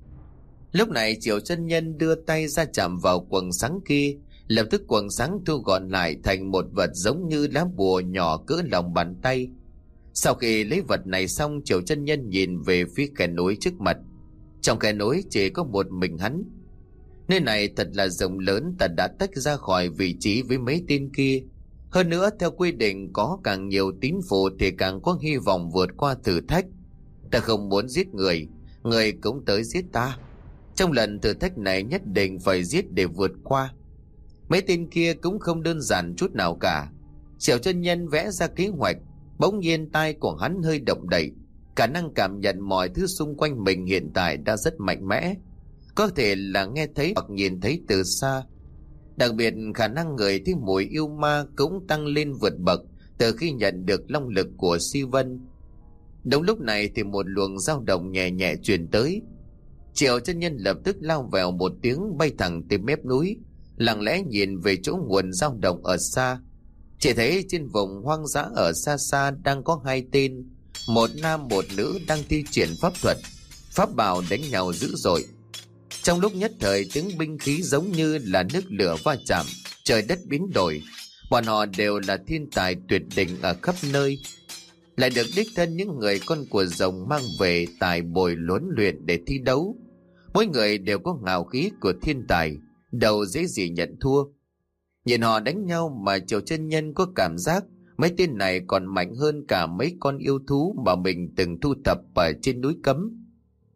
Lúc này Triệu chân nhân đưa tay ra chạm vào quầng sáng kia, lập tức quầng sáng thu gọn lại thành một vật giống như lá bùa nhỏ cỡ lòng bàn tay. Sau khi lấy vật này xong, Triệu chân nhân nhìn về phía khe núi trước mặt. Trong khe núi chỉ có một mình hắn. Nơi này thật là rộng lớn, ta đã tách ra khỏi vị trí với mấy tên kia. Hơn nữa theo quy định, có càng nhiều tín phụ thì càng có hy vọng vượt qua thử thách. Ta không muốn giết người, người cũng tới giết ta. Trong lần thử thách này nhất định phải giết để vượt qua. Mấy tên kia cũng không đơn giản chút nào cả. Triệu chân nhân vẽ ra kế hoạch. Bỗng nhiên tai của hắn hơi động đậy. Khả năng cảm nhận mọi thứ xung quanh mình hiện tại đã rất mạnh mẽ. Có thể là nghe thấy hoặc nhìn thấy từ xa. Đặc biệt khả năng người thấy mùi yêu ma cũng tăng lên vượt bậc từ khi nhận được long lực của Si Vân. Đúng lúc này thì một luồng dao động nhẹ nhẹ truyền tới. Triệu chân nhân lập tức lao vào một tiếng, bay thẳng tới mép núi, lặng lẽ nhìn về chỗ nguồn dao động ở xa. Chỉ thấy trên vùng hoang dã ở xa xa đang có hai tên, một nam một nữ, đang thi triển pháp thuật, pháp bảo đánh nhau dữ dội. Trong lúc nhất thời, tiếng binh khí giống như là nước lửa va chạm, trời đất biến đổi. Bọn họ đều là thiên tài tuyệt đỉnh ở khắp nơi, lại được đích thân những người con của rồng mang về tài bồi huấn luyện để thi đấu. Mỗi người đều có ngạo khí của thiên tài, đâu dễ gì nhận thua. Nhìn họ đánh nhau mà Triệu chân nhân có cảm giác mấy tên này còn mạnh hơn cả mấy con yêu thú mà mình từng thu thập ở trên núi Cấm.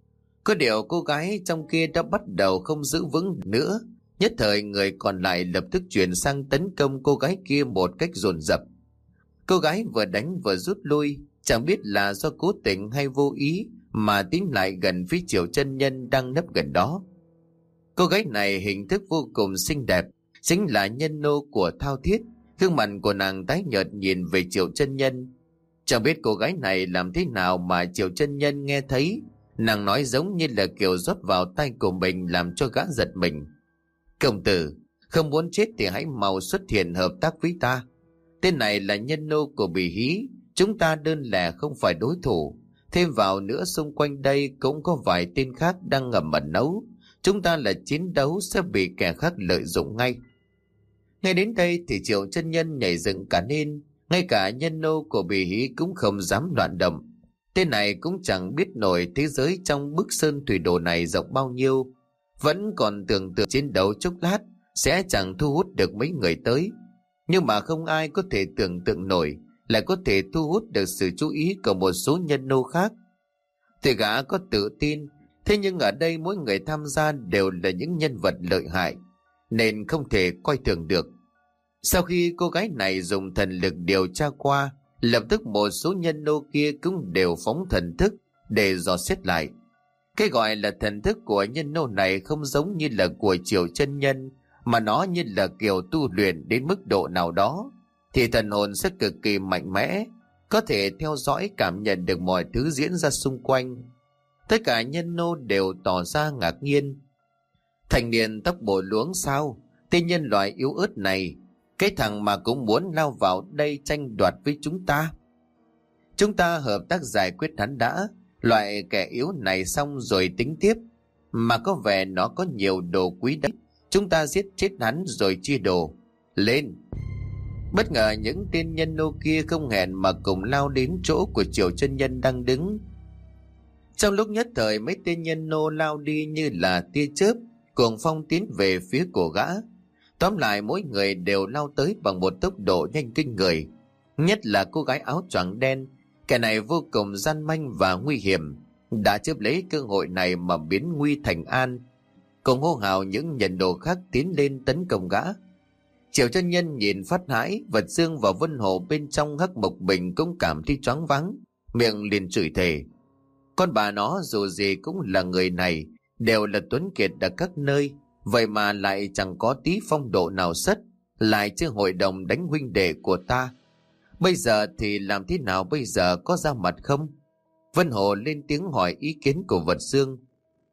Có điều cô gái trong kia đã bắt đầu không giữ vững nữa. Nhất thời người còn lại lập tức chuyển sang tấn công cô gái kia một cách dồn dập. Cô gái vừa đánh vừa rút lui, chẳng biết là do cố tình hay vô ý mà tiến lại gần phía Triệu chân nhân đang nấp gần đó. Cô gái này hình thức vô cùng xinh đẹp, chính là nhân nô của Thao Thiết. Gương mặt của nàng tái nhợt nhìn về Triệu chân nhân. Chẳng biết cô gái này làm thế nào mà Triệu chân nhân nghe thấy nàng nói giống như là kiểu rót vào tay của mình, làm cho gã giật mình. Công tử, không muốn chết thì hãy mau xuất hiện hợp tác với ta. Tên này là nhân nô của Bỉ Hí, chúng ta đơn lẻ không phải đối thủ. Thêm vào nữa xung quanh đây cũng có vài tên khác đang ngầm ẩn nấu. Chúng ta là chiến đấu sẽ bị kẻ khác lợi dụng ngay. Ngay đến đây thì Triệu chân nhân nhảy dựng cả lên. Ngay cả nhân nô của Bỉ Hí cũng không dám loạn động. Tên này cũng chẳng biết nổi thế giới trong bức sơn thủy đồ này rộng bao nhiêu. Vẫn còn tưởng tượng chiến đấu chốc lát sẽ chẳng thu hút được mấy người tới. Nhưng mà không ai có thể tưởng tượng nổi lại có thể thu hút được sự chú ý của một số nhân nô khác. Thì gã có tự tin, thế nhưng ở đây mỗi người tham gia đều là những nhân vật lợi hại, nên không thể coi thường được. Sau khi cô gái này dùng thần lực điều tra qua, lập tức một số nhân nô kia cũng đều phóng thần thức để dò xét lại. Cái gọi là thần thức của nhân nô này không giống như là của Triệu chân nhân, mà nó như là kiểu tu luyện đến mức độ nào đó thì thần hồn sẽ cực kỳ mạnh mẽ, có thể theo dõi cảm nhận được mọi thứ diễn ra xung quanh. Tất cả nhân nô đều tỏ ra ngạc nhiên. Thanh niên tóc bổ luống sao? Tên nhân loại yếu ớt này, cái thằng mà cũng muốn lao vào đây tranh đoạt với chúng ta. Chúng ta hợp tác giải quyết hắn đã, loại kẻ yếu này xong rồi tính tiếp. Mà có vẻ nó có nhiều đồ quý đấy, chúng ta giết chết hắn rồi chia đồ. Lên! Bất ngờ những tên nhân nô kia không hẹn mà cùng lao đến chỗ của Triệu chân nhân đang đứng. Trong lúc nhất thời mấy tên nhân nô lao đi như là tia chớp, cuồng phong tiến về phía của gã. Tóm lại mỗi người đều lao tới bằng một tốc độ nhanh kinh người. Nhất là cô gái áo choàng đen, kẻ này vô cùng gian manh và nguy hiểm, đã chớp lấy cơ hội này mà biến nguy thành an, cùng hô hào những nhân đồ khác tiến lên tấn công gã. Triệu chân nhân nhìn phát hãi, Vật Dương và Vân Hồ bên trong Hắc Mộc Bình cũng cảm thấy choáng váng, miệng liền chửi thề. Con bà nó dù gì cũng là người này, đều là tuấn kiệt ở các nơi, vậy mà lại chẳng có tí phong độ nào sất, lại chưa hội đồng đánh huynh đệ của ta. Bây giờ thì làm thế nào bây giờ, có ra mặt không? Vân Hồ lên tiếng hỏi ý kiến của Vật Dương.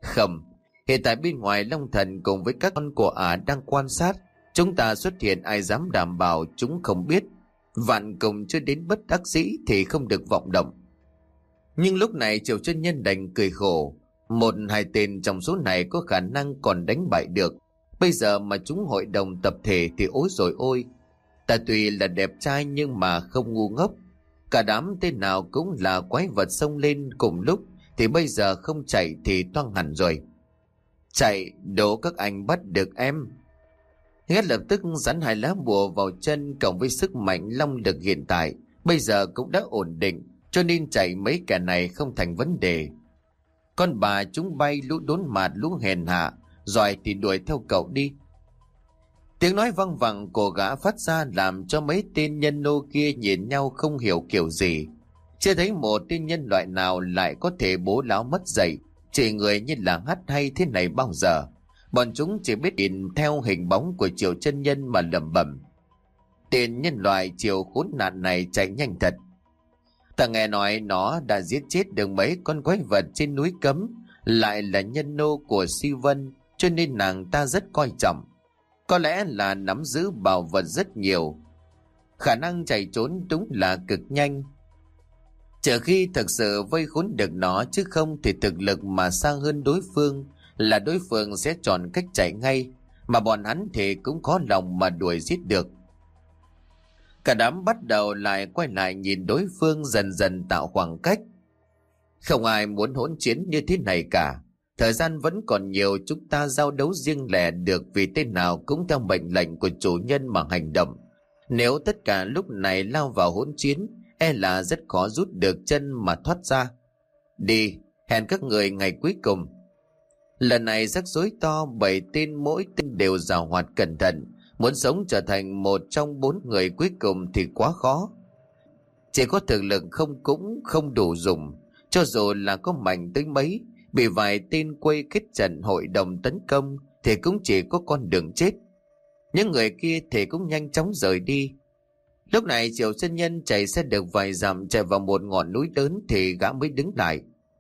Không, hiện tại bên ngoài Long Thần cùng với các con của ả đang quan sát. Chúng ta xuất hiện ai dám đảm bảo chúng không biết. Vạn cùng chưa đến bất đắc dĩ thì không được vọng động. Nhưng lúc này Triệu Chân Nhân đành cười khổ. Một hai tên trong số này có khả năng còn đánh bại được. Bây giờ mà chúng hội đồng tập thể thì ối rồi ôi. Ta tuy là đẹp trai nhưng mà không ngu ngốc. Cả đám tên nào cũng là quái vật xông lên cùng lúc thì bây giờ không chạy thì toang hẳn rồi. Chạy, đố các anh bắt được em. Hết lập tức dán hai lá bùa vào chân cộng với sức mạnh long lực hiện tại bây giờ cũng đã ổn định, cho nên chạy mấy kẻ này không thành vấn đề. Con bà chúng bay lũ đốn mạt lũ hèn hạ, rồi thì đuổi theo cậu đi. Tiếng nói văng vẳng của gã phát ra làm cho mấy tên nhân nô kia nhìn nhau không hiểu kiểu gì. Chưa thấy một tên nhân loại nào lại có thể bố láo mất dậy, chỉ người như là hát hay thế này bao giờ. Bọn chúng chỉ biết nhìn theo hình bóng của Triệu Chân Nhân mà lẩm bẩm. Tên nhân loại Triệu khốn nạn này chạy nhanh thật. Ta nghe nói nó đã giết chết được mấy con quái vật trên núi Cấm, lại là nhân nô của Si Vân, cho nên nàng ta rất coi trọng. Có lẽ là nắm giữ bảo vật rất nhiều. Khả năng chạy trốn đúng là cực nhanh. Trừ khi thực sự vây khốn được nó, chứ không thì thực lực mà xa hơn đối phương là đối phương sẽ chọn cách chạy ngay, mà bọn hắn thì cũng khó lòng mà đuổi giết được. Cả đám bắt đầu lại quay lại nhìn đối phương, dần dần tạo khoảng cách. Không ai muốn hỗn chiến như thế này cả. Thời gian vẫn còn nhiều, chúng ta giao đấu riêng lẻ được, vì tên nào cũng theo mệnh lệnh của chủ nhân mà hành động. Nếu tất cả lúc này lao vào hỗn chiến, e là rất khó rút được chân mà thoát ra. Đi, hẹn các người ngày cuối cùng. Lần này rắc rối to, 7 tên mỗi tên đều giàu hoạt cẩn thận. Muốn sống trở thành một trong 4 người cuối cùng thì quá khó. Chỉ có thực lực không cũng không đủ dùng. Cho dù là có mạnh tới mấy, bị vài tên quây kết trận hội đồng tấn công thì cũng chỉ có con đường chết. Những người kia thì cũng nhanh chóng rời đi. Lúc này Triệu Chân Nhân chạy xe được vài dặm, chạy vào một ngọn núi lớn thì gã mới đứng lại.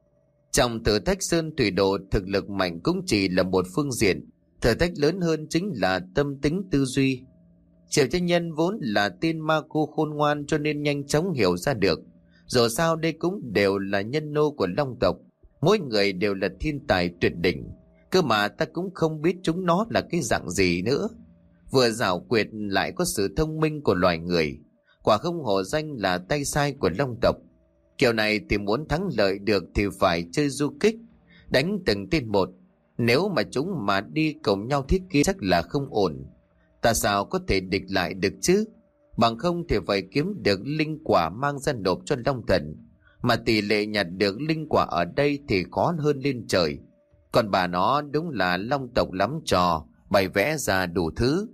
Trong thử thách sơn thủy độ, thực lực mạnh cũng chỉ là một phương diện, thử thách lớn hơn chính là tâm tính tư duy. Triệu Chân Nhân vốn là tên ma cô khôn ngoan, cho nên nhanh chóng hiểu ra được. Dù sao đây cũng đều là nhân nô của Long tộc, mỗi người đều là thiên tài tuyệt đỉnh, cơ mà ta cũng không biết chúng nó là cái dạng gì nữa. Vừa giảo quyệt lại có sự thông minh của loài người, quả không hổ danh là tay sai của Long tộc. Kiểu này thì muốn thắng lợi được thì phải chơi du kích, đánh từng tên một. Nếu mà chúng mà đi cùng nhau thế kia chắc là không ổn. Ta sao có thể địch lại được chứ? Bằng không thì phải kiếm được linh quả mang ra nộp cho Long Thần. Mà tỷ lệ nhặt được linh quả ở đây thì khó hơn lên trời. Còn bà nó đúng là Long tộc lắm trò, bày vẽ ra đủ thứ.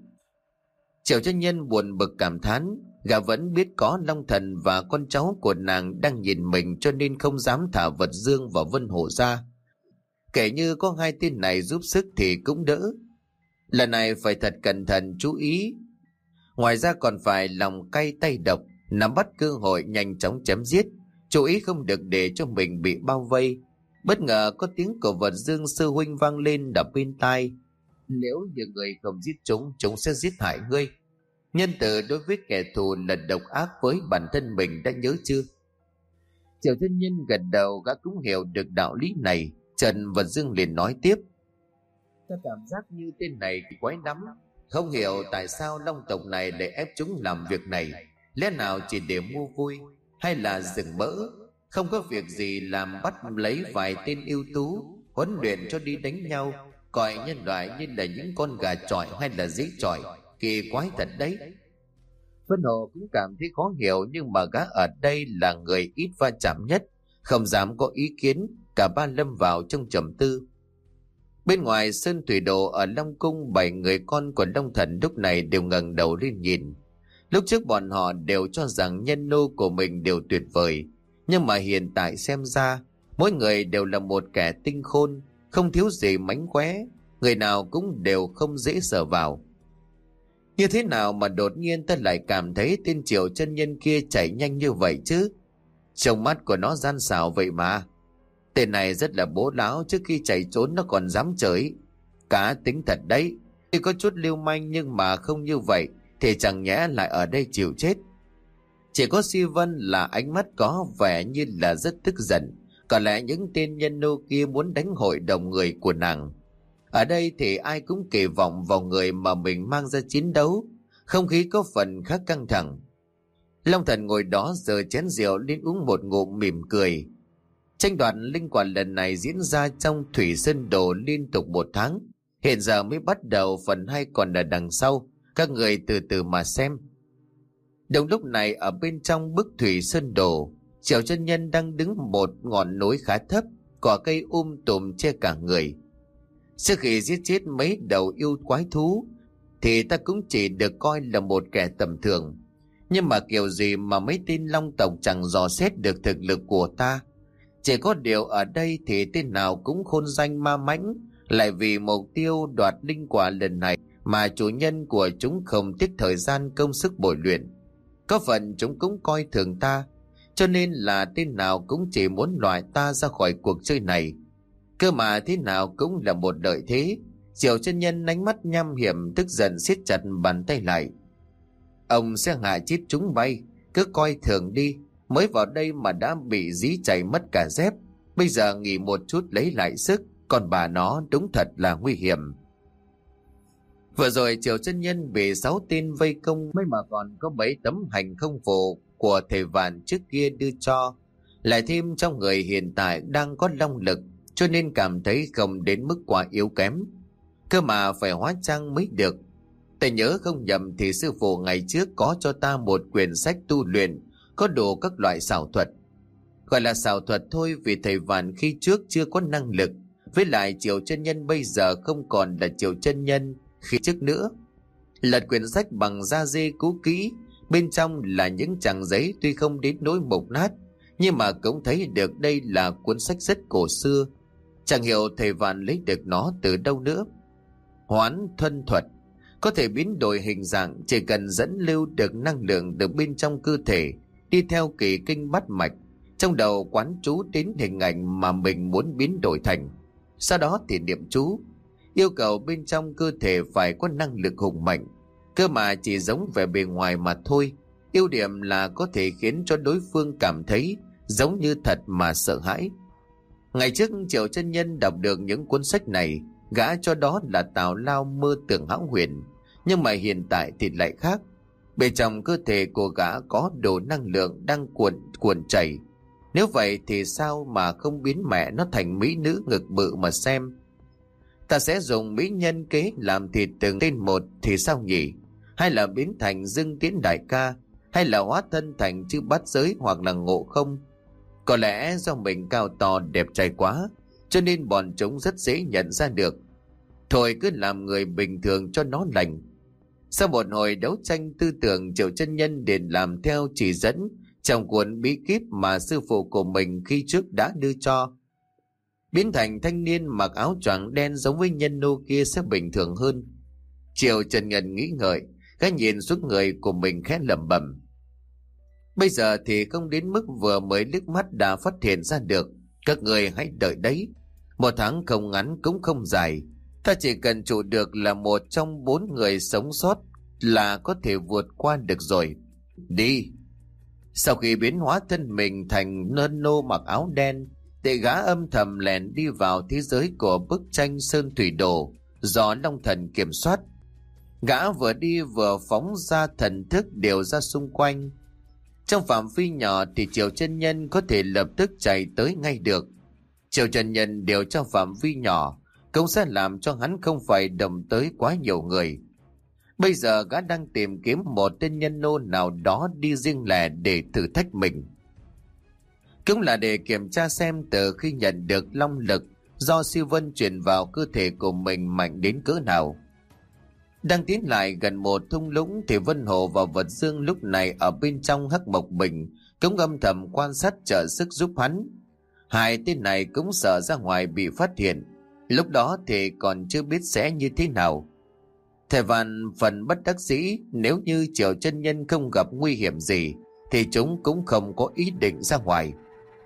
Triệu Chân Nhân buồn bực cảm thán. Gã vẫn biết có Long Thần và con cháu của nàng đang nhìn mình, cho nên không dám thả Vật Dương và Vân Hổ ra. Kể như có hai tên này giúp sức thì cũng đỡ. Lần này phải thật cẩn thận chú ý. Ngoài ra còn phải lòng cay tay độc, nắm bắt cơ hội nhanh chóng chém giết. Chú ý không được để cho mình bị bao vây. Bất ngờ có tiếng của Vật Dương sư huynh vang lên đập bên tai. Nếu như người không giết chúng sẽ giết hại ngươi. Nhân từ đối với kẻ thù là độc ác với bản thân mình, đã nhớ chưa? Triệu Chân Nhân gật đầu, gã cũng hiểu được đạo lý này. Trần Vật Dương liền nói tiếp. Ta cảm giác như tên này quái lắm. Không hiểu tại sao Long tộc này lại ép chúng làm việc này. Lẽ nào chỉ để mua vui, hay là rừng mỡ? Không có việc gì làm bắt lấy vài tên ưu tú, huấn luyện cho đi đánh nhau, coi nhân loại như là những con gà chọi hay là dế chọi. Kỳ quái thật đấy. Vân Hồ cũng cảm thấy khó hiểu, nhưng mà gã ở đây là người ít va chạm nhất, không dám có ý kiến. Cả ba lâm vào trong trầm tư. Bên ngoài sơn thủy đồ ở Long Cung, 7 người con của Long Thần lúc này đều ngẩng đầu lên nhìn. Lúc trước bọn họ đều cho rằng nhân nô của mình đều tuyệt vời, nhưng mà hiện tại xem ra mỗi người đều là một kẻ tinh khôn, không thiếu gì mánh khóe, người nào cũng đều không dễ sờ vào. Như thế nào mà đột nhiên ta lại cảm thấy tên Triệu Chân Nhân kia chạy nhanh như vậy chứ? Trong mắt của nó gian xảo vậy mà. Tên này rất là bố láo, trước khi chạy trốn nó còn dám chửi. Cá tính thật đấy. Tuy có chút lưu manh nhưng mà không như vậy thì chẳng nhẽ lại ở đây chịu chết. Chỉ có Si Vân là ánh mắt có vẻ như là rất tức giận. Có lẽ những tên nhân nô kia muốn đánh hội đồng người của nàng. Ở đây thì ai cũng kỳ vọng vào người mà mình mang ra chiến đấu. Không khí có phần khá căng thẳng. Long Thần ngồi đó giơ chén rượu lên uống một ngụm mỉm cười. Tranh đoạt linh quả lần này diễn ra trong Thủy Sơn Đồ liên tục 1 tháng. Hiện giờ mới bắt đầu, phần 2 còn ở đằng sau. Các người từ từ mà xem. Đồng lúc này ở bên trong bức Thủy Sơn Đồ, Triệu Chân Nhân đang đứng một ngọn núi khá thấp, cỏ cây tùm che cả người. Trước khi giết chết mấy đầu yêu quái thú thì ta cũng chỉ được coi là một kẻ tầm thường. Nhưng mà kiểu gì mà mấy tên long tộc chẳng dò xét được thực lực của ta. Chỉ có điều ở đây thì tên nào cũng khôn danh ma mãnh, lại vì mục tiêu đoạt linh quả lần này mà chủ nhân của chúng không tiếc thời gian công sức bồi luyện. Có phần chúng cũng coi thường ta, cho nên là tên nào cũng chỉ muốn loại ta ra khỏi cuộc chơi này. Cơ mà thế nào cũng là một lợi thế. Triệu Chân Nhân ánh mắt nham hiểm, tức giận siết chặt bàn tay lại. Ông sẽ hạ chết chúng bay, cứ coi thường đi. Mới vào đây mà đã bị dí chảy mất cả dép. Bây giờ nghỉ một chút lấy lại sức. Còn bà nó đúng thật là nguy hiểm. Vừa rồi Triệu Chân Nhân bị 6 tên vây công, may mà còn có 7 tấm hành không phù của thầy Vạn trước kia đưa cho. Lại thêm trong người hiện tại đang có long lực, cho nên cảm thấy không đến mức quá yếu kém. Cơ mà phải hóa trang mới được. Ta nhớ không nhầm thì sư phụ ngày trước có cho ta một quyển sách tu luyện, có đủ các loại xảo thuật. Gọi là xảo thuật thôi vì thầy Vạn khi trước chưa có năng lực. Với lại Triệu Chân Nhân bây giờ không còn là Triệu Chân Nhân khi trước nữa. Lật quyển sách bằng da dê cũ kỹ, bên trong là những trang giấy tuy không đến nỗi mục nát, nhưng mà cũng thấy được đây là cuốn sách rất cổ xưa. Chẳng hiểu thầy Vạn lấy được nó từ đâu nữa. Hoán thuần thuật, có thể biến đổi hình dạng, chỉ cần dẫn lưu được năng lượng từ bên trong cơ thể, đi theo kỳ kinh bát mạch, trong đầu quán chú đến hình ảnh mà mình muốn biến đổi thành. Sau đó thì niệm chú, yêu cầu bên trong cơ thể phải có năng lực hùng mạnh. Cơ mà chỉ giống vẻ bề ngoài mà thôi. Ưu điểm là có thể khiến cho đối phương cảm thấy giống như thật mà sợ hãi. Ngày trước Triệu Chân Nhân đọc được những cuốn sách này, gã cho đó là tào lao mơ tưởng hão huyền. Nhưng mà hiện tại thì lại khác. Bên trong cơ thể của gã có đồ năng lượng đang cuồn chảy. Nếu vậy thì sao mà không biến mẹ nó thành mỹ nữ ngực bự mà xem. Ta sẽ dùng mỹ nhân kế làm thịt từng tên một thì sao nhỉ? Hay là biến thành Dương Tiễn đại ca, hay là hóa thân thành chư bát giới hoặc là Ngộ Không? Có lẽ do mình cao to đẹp trai quá, cho nên bọn chúng rất dễ nhận ra được. Thôi cứ làm người bình thường cho nó lành. Sau một hồi đấu tranh tư tưởng, Triệu Chân Nhân liền làm theo chỉ dẫn trong cuốn bí kíp mà sư phụ của mình khi trước đã đưa cho. Biến thành thanh niên mặc áo choàng đen giống với nhân nô kia sẽ bình thường hơn. Triệu Chân Nhân nghĩ ngợi, gã nhìn xuống người của mình khẽ lẩm bẩm. Bây giờ thì không đến mức vừa mới liếc mắt đã phát hiện ra được. Các người hãy đợi đấy. 1 tháng không ngắn cũng không dài. Ta chỉ cần trụ được là một trong 4 người sống sót là có thể vượt qua được rồi. Đi. Sau khi biến hóa thân mình thành nơn nô mặc áo đen, thì gã âm thầm lèn đi vào thế giới của bức tranh Sơn Thủy Đồ do Long Thần kiểm soát. Gã vừa đi vừa phóng ra thần thức điều ra xung quanh. Trong phạm vi nhỏ thì Triệu Chân Nhân có thể lập tức chạy tới ngay được. Triệu Chân Nhân điều cho phạm vi nhỏ cũng sẽ làm cho hắn không phải động tới quá nhiều người. Bây giờ gã đang tìm kiếm một tên nhân nô nào đó đi riêng lẻ để thử thách mình. Cũng là để kiểm tra xem từ khi nhận được long lực do Siêu Vân truyền vào cơ thể của mình mạnh đến cỡ nào. Đang tiến lại gần một thung lũng thì Vân Hồ và Vật Dương lúc này ở bên trong Hắc Mộc Bình cũng âm thầm quan sát trợ sức giúp hắn. Hai tên này cũng sợ ra ngoài bị phát hiện. Lúc đó thì còn chưa biết sẽ như thế nào. Thầy Vạn phần bất đắc dĩ, nếu như Triệu Chân Nhân không gặp nguy hiểm gì thì chúng cũng không có ý định ra ngoài.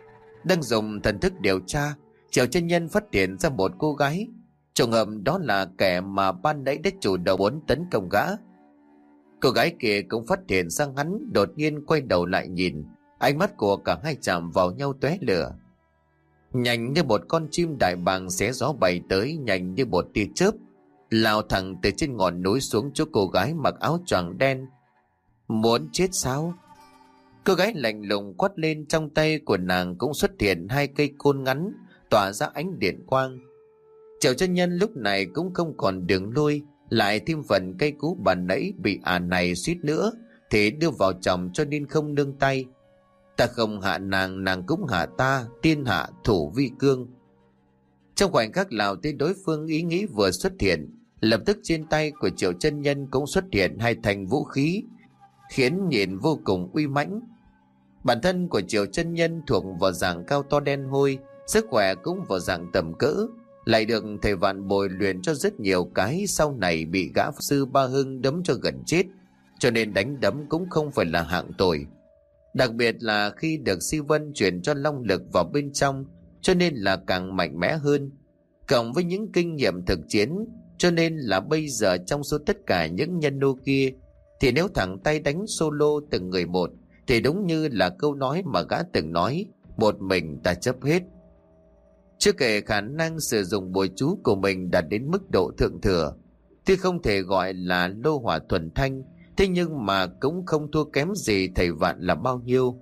Đang dùng thần thức điều tra, Triệu chân nhân phát hiện ra một cô gái. Trùng hợp đó là kẻ mà ban nãy đã chủ động muốn tấn công gã. Cô gái kia cũng phát hiện ra hắn, đột nhiên quay đầu lại nhìn. Ánh mắt của cả hai chạm vào nhau tóe lửa. Nhanh như một con chim đại bàng xé gió bay tới, nhanh như một tia chớp, lao thẳng từ trên ngọn núi xuống chỗ cô gái mặc áo choàng đen. Muốn chết sao? Cô gái lạnh lùng quát lên, trong tay của nàng cũng xuất hiện hai cây côn ngắn tỏa ra ánh điện quang. Triệu chân nhân lúc này cũng không còn đường lui, lại thêm phần cây cú bàn nãy bị này suýt nữa thì đưa vào chồng, cho nên không nương tay. Ta không hạ nàng, nàng cũng hạ ta, tiên hạ thủ vi cương. Trong khoảnh khắc Lào tên đối phương ý nghĩ vừa xuất hiện, lập tức trên tay của Triệu chân nhân cũng xuất hiện hai thanh vũ khí, khiến nhìn vô cùng uy mãnh. Bản thân của Triệu chân nhân thuộc vào dạng cao to đen hôi, sức khỏe cũng vào dạng tầm cỡ, lại được thầy Vạn bồi luyện cho rất nhiều cái, sau này bị gã sư Ba Hưng đấm cho gần chết, cho nên đánh đấm cũng không phải là hạng tồi. Đặc biệt là khi được Si Vân chuyển cho long lực vào bên trong, cho nên là càng mạnh mẽ hơn. Cộng với những kinh nghiệm thực chiến, cho nên là bây giờ trong số tất cả những nhân nô kia, thì nếu thẳng tay đánh solo từng người một, thì đúng như là câu nói mà gã từng nói, một mình ta chấp hết. Chưa kể khả năng sử dụng bùa chú của mình đạt đến mức độ thượng thừa, thì không thể gọi là lô hỏa thuần thanh, thế nhưng mà cũng không thua kém gì thầy Vạn là bao nhiêu.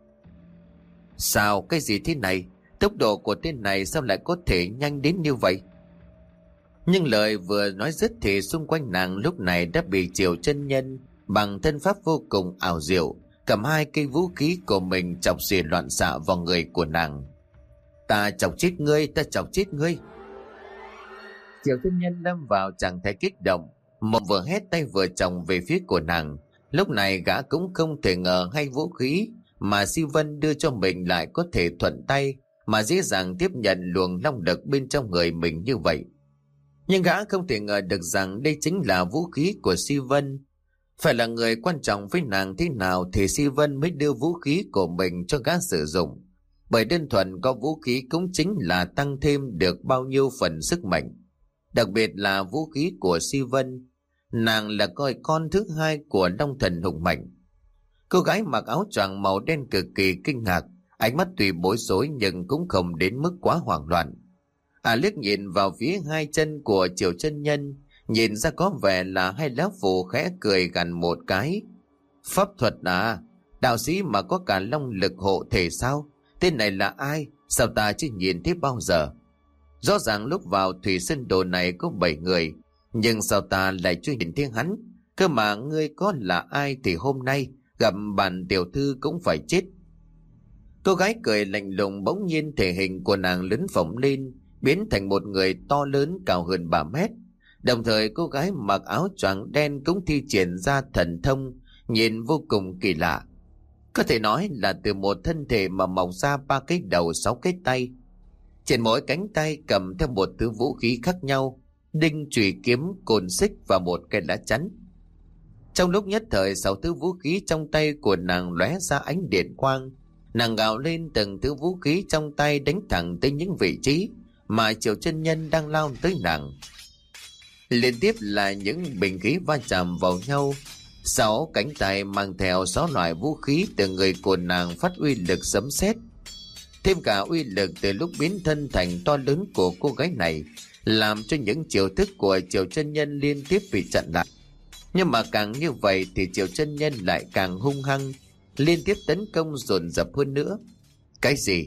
Sao, cái gì thế này? Tốc độ của tên này sao lại có thể nhanh đến như vậy? Nhưng lời vừa nói dứt thì xung quanh nàng lúc này đã bị Triệu chân nhân bằng thân pháp vô cùng ảo diệu cầm hai cây vũ khí của mình chọc xì loạn xạ vào người của nàng. Ta chọc chết ngươi, ta chọc chết ngươi. Triệu chân nhân lâm vào trạng thái kích động, một vừa hét tay vừa chồng về phía của nàng. Lúc này gã cũng không thể ngờ hai vũ khí mà Si Vân đưa cho mình lại có thể thuận tay mà dễ dàng tiếp nhận luồng long lực bên trong người mình như vậy. Nhưng gã không thể ngờ được rằng đây chính là vũ khí của Si Vân. Phải là người quan trọng với nàng thế nào thì Si Vân mới đưa vũ khí của mình cho gã sử dụng. Bởi đơn thuần có vũ khí cũng chính là tăng thêm được bao nhiêu phần sức mạnh. Đặc biệt là vũ khí của Si Vân, nàng là coi con thứ hai của Long Thần hùng mạnh. Cô gái mặc áo choàng màu đen cực kỳ kinh ngạc, ánh mắt tuy bối rối nhưng cũng không đến mức quá hoảng loạn. Liếc nhìn vào phía hai chân của Triệu chân nhân, nhìn ra có vẻ là hai lá phù, khẽ cười gằn một cái. Pháp thuật à? Đạo sĩ mà có cả long lực hộ thể sao? Tên này là ai? Sao ta chưa nhìn thấy bao giờ? Rõ ràng lúc vào Thủy Sơn Đồ này có 7 người, nhưng sao ta lại chưa nhìn thấy hắn? Cơ mà ngươi có là ai thì hôm nay gặp bản tiểu thư cũng phải chết. Cô gái cười lạnh lùng, bỗng nhiên thể hình của nàng lớn phồng lên, biến thành một người to lớn cao hơn 3 mét. Đồng thời cô gái mặc áo choàng đen cũng thi triển ra thần thông, nhìn vô cùng kỳ lạ. Có thể nói là từ một thân thể mà mọc ra 3 cái đầu 6 cái tay. Trên mỗi cánh tay cầm theo một thứ vũ khí khác nhau, đinh, chùy, kiếm, côn xích và một cây lá chắn. Trong lúc nhất thời 6 thứ vũ khí trong tay của nàng lóe ra ánh điện quang. Nàng gào lên, từng thứ vũ khí trong tay đánh thẳng tới những vị trí mà Triệu chân nhân đang lao tới nàng. Liên tiếp là những bình khí va chạm vào nhau. 6 cánh tay mang theo 6 loại vũ khí từ người của nàng phát uy lực sấm sét. Thêm cả uy lực từ lúc biến thân thành to lớn của cô gái này, làm cho những chiêu thức của Triệu chân nhân liên tiếp bị chặn lại. Nhưng mà càng như vậy thì Triệu chân nhân lại càng hung hăng, liên tiếp tấn công dồn dập hơn nữa. Cái gì?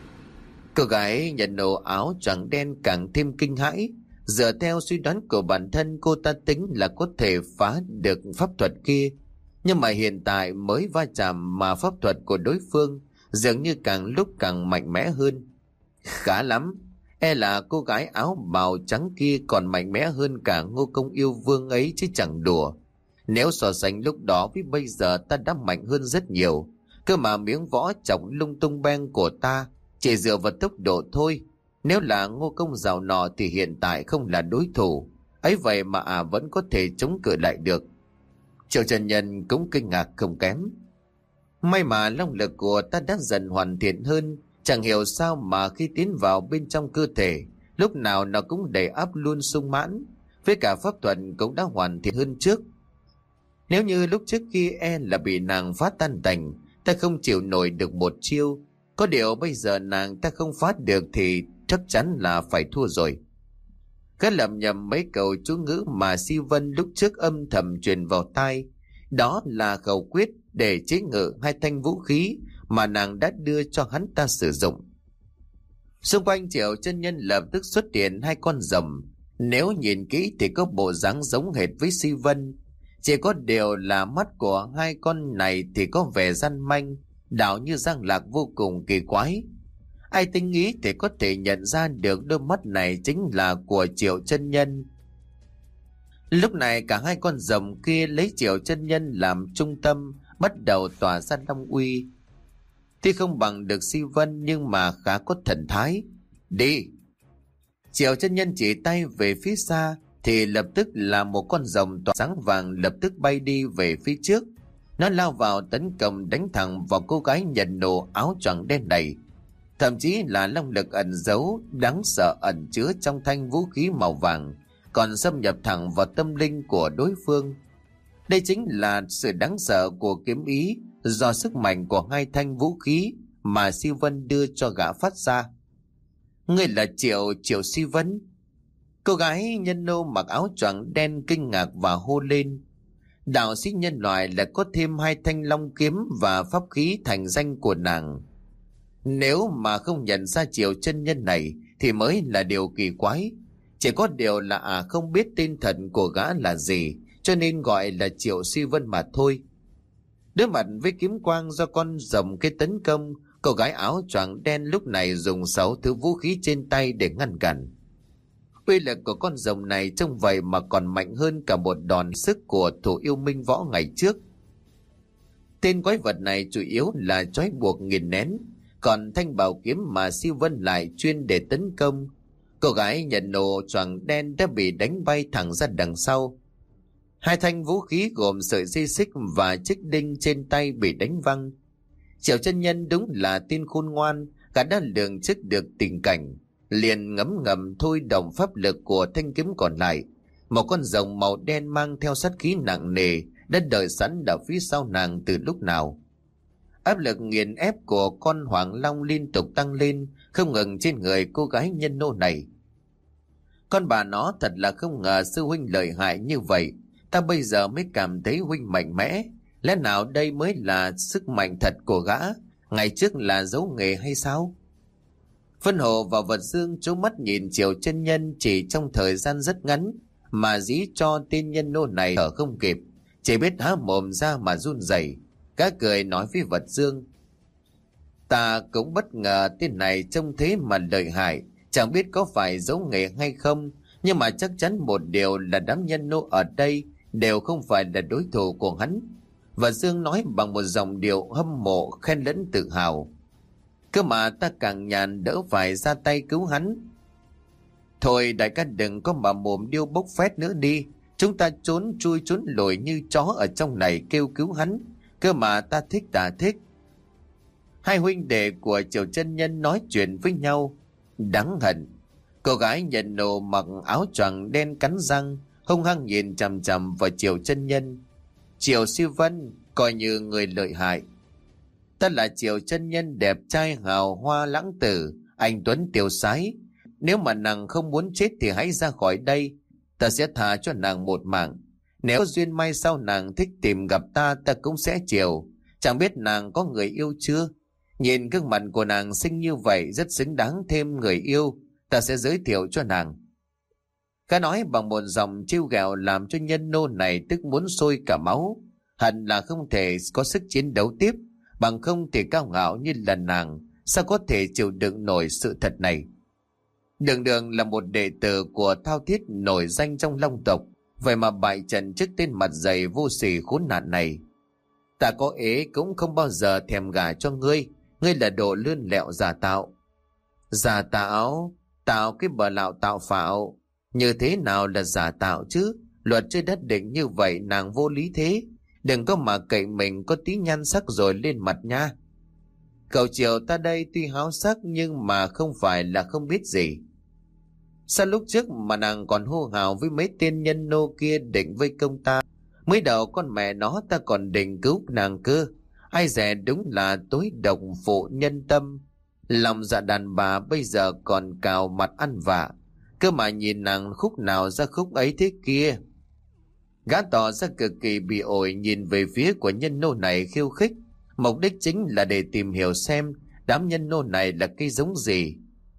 Cô gái nhận nổ áo choàng đen càng thêm kinh hãi. Dựa theo suy đoán của bản thân, cô ta tính là có thể phá được pháp thuật kia, nhưng mà hiện tại mới va chạm mà pháp thuật của đối phương dường như càng lúc càng mạnh mẽ hơn. Khá lắm, e là cô gái áo bào trắng kia còn mạnh mẽ hơn cả Ngô Công Yêu Vương ấy chứ chẳng đùa. Nếu so sánh lúc đó với bây giờ, ta đã mạnh hơn rất nhiều. Cơ mà miếng võ chọc lung tung beng của ta chỉ dựa vào tốc độ thôi. Nếu là Ngô Công Giàu nọ thì hiện tại không là đối thủ. Ấy vậy mà vẫn có thể chống cự lại được. Triệu chân nhân cũng kinh ngạc không kém. May mà long lực của ta đã dần hoàn thiện hơn, Chẳng hiểu sao mà khi tiến vào bên trong cơ thể, lúc nào nó cũng đầy ắp luôn sung mãn, với cả pháp thuật cũng đã hoàn thiện hơn trước. Nếu như lúc trước kia là bị nàng phá tan tành, ta không chịu nổi được một chiêu. Có điều bây giờ nàng ta không phá được thì chắc chắn là phải thua rồi. Gã lẩm nhẩm mấy câu chú ngữ mà Si Vân lúc trước âm thầm truyền vào tai. Đó là khẩu quyết để chế ngự hai thanh vũ khí mà nàng đã đưa cho hắn ta sử dụng. Xung quanh Triệu chân nhân lập tức xuất hiện hai con rồng. Nếu nhìn kỹ thì có bộ dáng giống hệt với Si Vân. Chỉ có điều là mắt của hai con này thì có vẻ gian manh, đảo như Giang Lạc vô cùng kỳ quái. Ai tinh ý thì có thể nhận ra được đôi mắt này chính là của Triệu chân nhân. Lúc này cả hai con rồng kia lấy Triệu chân nhân làm trung tâm, bắt đầu tỏa ra long uy. Tuy không bằng được Si Vân nhưng mà khá có thần thái. Đi! Triệu chân nhân chỉ tay về phía xa thì lập tức là một con rồng tỏa sáng vàng lập tức bay đi về phía trước. Nó lao vào tấn công đánh thẳng vào cô gái nhận nổ áo choàng đen này. Thậm chí là long lực ẩn giấu đáng sợ ẩn chứa trong thanh vũ khí màu vàng còn xâm nhập thẳng vào tâm linh của đối phương. Đây chính là sự đáng sợ của kiếm ý do sức mạnh của hai thanh vũ khí mà Si Vân đưa cho gã phát ra. Ngươi là Triệu Si Vân? Cô gái nhân nô mặc áo choàng đen kinh ngạc và hô lên. Đạo sĩ nhân loại lại có thêm hai thanh long kiếm và pháp khí thành danh của nàng. Nếu mà không nhận ra Triệu chân nhân này thì mới là điều kỳ quái. Chỉ có điều là không biết tên thật của gã là gì, cho nên gọi là Triệu Si Vân mà thôi. Đối mặt với kiếm quang do con rồng kia tấn công, cô gái áo choàng đen lúc này dùng 6 thứ vũ khí trên tay để ngăn cản. Uy lực của con rồng này trông vậy mà còn mạnh hơn cả một đòn sức của thủ yêu minh võ ngày trước. Tên quái vật này chủ yếu là trói buộc nghiền nén, còn thanh bảo kiếm mà Si Vân lại chuyên để tấn công. Cô gái nhận nổ choàng đen đã bị đánh bay thẳng ra đằng sau. Hai thanh vũ khí gồm sợi dây xích và chiếc đinh trên tay bị đánh văng. Triệu chân nhân đúng là tên khôn ngoan, gã đã lường trước được tình cảnh, liền ngấm thôi động pháp lực của thanh kiếm còn lại. Một con rồng màu đen mang theo sát khí nặng nề đã đợi sẵn ở phía sau nàng từ lúc nào. Áp lực nghiền ép của con hoàng long liên tục tăng lên không ngừng trên người cô gái nhân nô này. Con bà nó thật là không ngờ sư huynh lợi hại như vậy. Ta bây giờ mới cảm thấy huynh mạnh mẽ. Lẽ nào đây mới là sức mạnh thật của gã? Ngày trước là giấu nghề hay sao? Vân Hồ và Vật Dương trố mắt nhìn Triệu chân nhân chỉ trong thời gian rất ngắn mà dí cho tên nhân nô này thở không kịp, chỉ biết há mồm ra mà run rẩy. Gã cười nói với Vật Dương: Ta cũng bất ngờ tên này trông thế mà lợi hại, chẳng biết có phải giấu nghề hay không, nhưng mà chắc chắn một điều là đám nhân nô ở đây đều không phải là đối thủ của hắn. Vật Dương nói bằng một giọng điệu hâm mộ khen lẫn tự hào. Cơ mà ta càng nhàn đỡ phải ra tay cứu hắn. Thôi đại ca đừng có mà mồm điêu bốc phét nữa đi. Chúng ta trốn chui trốn lùi như chó ở trong này kêu cứu hắn. Cơ mà ta thích. Hai huynh đệ của Triệu chân nhân nói chuyện với nhau. Đáng hận. Cô gái nhận nổ mặc áo choàng đen cắn răng, hung hăng nhìn chằm chằm vào Triệu chân nhân. Triệu Si Vân coi như người lợi hại. Ta là Triệu chân nhân đẹp trai hào hoa lãng tử, anh tuấn tiêu sái. Nếu mà nàng không muốn chết thì hãy ra khỏi đây, ta sẽ tha cho nàng một mạng. Nếu duyên may sau nàng thích tìm gặp ta, ta cũng sẽ chiều. Chẳng biết nàng có người yêu chưa? Nhìn gương mặt của nàng xinh như vậy rất xứng đáng thêm người yêu, ta sẽ giới thiệu cho nàng. Gã nói bằng một giọng trêu ghẹo làm cho nhân nô này tức muốn sôi cả máu. Hận là không thể có sức chiến đấu tiếp, bằng không thì cao ngạo như là nàng sao có thể chịu đựng nổi sự thật này. Đường là một đệ tử của Thao Thiết nổi danh trong Long tộc, vậy mà bại trận trước tên mặt dày vô sỉ khốn nạn này. Ta có ế cũng không bao giờ thèm gả cho ngươi, ngươi là đồ lươn lẹo giả tạo. Giả tạo? Tạo cái bờ lạo tạo phạo. Như thế nào là giả tạo chứ? Luật chơi đất định như vậy nàng vô lý thế. Đừng có mà cậy mình có tí nhan sắc rồi lên mặt nha. Cậu Triệu ta đây tuy háo sắc nhưng mà không phải là không biết gì. Sao lúc trước mà nàng còn hô hào với mấy tên nhân nô kia định vây công ta? Mới đầu con mẹ nó ta còn định cứu nàng cơ. Ai dè đúng là tối độc phụ nhân tâm. Lòng dạ đàn bà bây giờ còn cào mặt ăn vạ. Cơ mà nhìn nàng khúc nào ra khúc ấy thế kia. Gã tỏ ra cực kỳ bị ổi nhìn về phía của nhân nô này khiêu khích. Mục đích chính là để tìm hiểu xem đám nhân nô này là cái giống gì.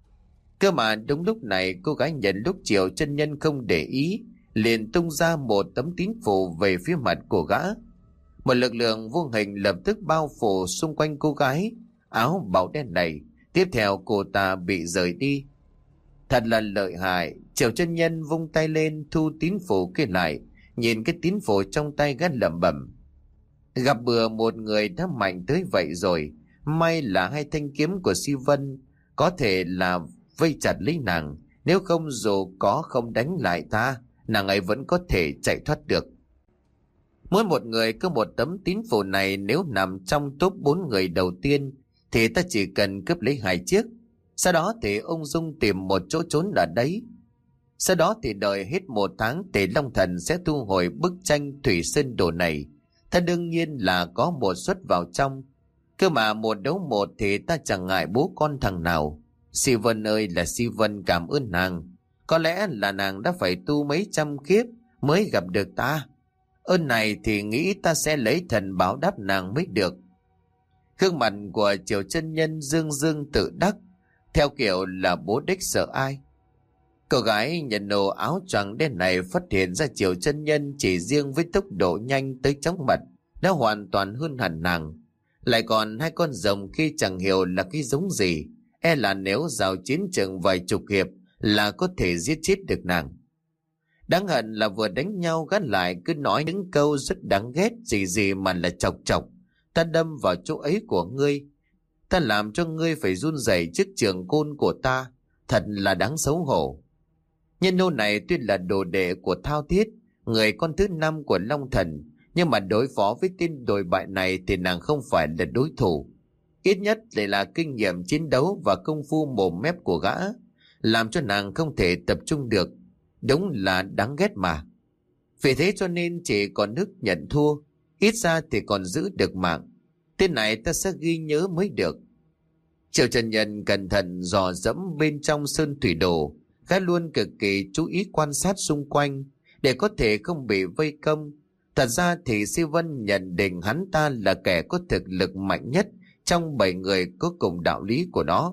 Cơ mà đúng lúc này cô gái nhận lúc Triệu Chân Nhân không để ý, liền tung ra một tấm tín phù về phía mặt của gã. Một lực lượng vô hình lập tức bao phủ xung quanh cô gái áo bảo đen này. Tiếp theo cô ta bị rời đi. Thật là lợi hại. Triệu Chân Nhân vung tay lên thu tín phù kia lại. Nhìn cái tín phù trong tay gã lẩm bẩm: gặp bừa một người đã mạnh tới vậy rồi. May là hai thanh kiếm của Si Vân có thể là vây chặt lấy nàng. Nếu không dù có không đánh lại ta, nàng ấy vẫn có thể chạy thoát được. Mỗi một người có một tấm tín phù này, nếu nằm trong top 4 người đầu tiên thì ta chỉ cần cướp lấy 2 chiếc. Sau đó thì ung dung tìm một chỗ trốn ở đấy. Sau đó thì đợi hết 1 tháng thì Long Thần sẽ thu hồi bức tranh Thủy Sơn Đồ này. Ta đương nhiên là có một suất vào trong. Cơ mà 1 đấu 1 thì ta chẳng ngại bố con thằng nào. Si Vân ơi là Si Vân, cảm ơn nàng. Có lẽ là nàng đã phải tu mấy trăm kiếp mới gặp được ta. Ơn này thì nghĩ ta sẽ lấy thần báo đáp nàng mới được. Gương mặt của Triệu Chân Nhân dương dương tự đắc, theo kiểu là bố đích sợ ai. Cô gái nhận nổ áo choàng đen này phát hiện ra Triệu Chân Nhân chỉ riêng với tốc độ nhanh tới chóng mặt đã hoàn toàn hơn hẳn nàng. Lại còn 2 con rồng khi chẳng hiểu là cái giống gì, e là nếu giao chiến chừng vài chục hiệp là có thể giết chết được nàng. Đáng hận là vừa đánh nhau gắt lại cứ nói những câu rất đáng ghét gì gì mà là chọc chọc. Ta đâm vào chỗ ấy của ngươi, ta làm cho ngươi phải run rẩy trước trường côn của ta, thật là đáng xấu hổ. Nhân nô này tuy là đồ đệ của Thao Thiết, người con thứ 5 của Long Thần, nhưng mà đối phó với tên đồi bại này thì nàng không phải là đối thủ. Ít nhất lại là kinh nghiệm chiến đấu và công phu mồm mép của gã, làm cho nàng không thể tập trung được. Đúng là đáng ghét mà. Vì thế cho nên chỉ còn nước nhận thua, ít ra thì còn giữ được mạng. Tên này ta sẽ ghi nhớ mới được. Triệu Chân Nhân cẩn thận dò dẫm bên trong sơn thủy đồ, gã luôn cực kỳ chú ý quan sát xung quanh để có thể không bị vây công. Thật ra thì Si Vân nhận định hắn ta là kẻ có thực lực mạnh nhất trong 7 người có cùng đạo lý của nó.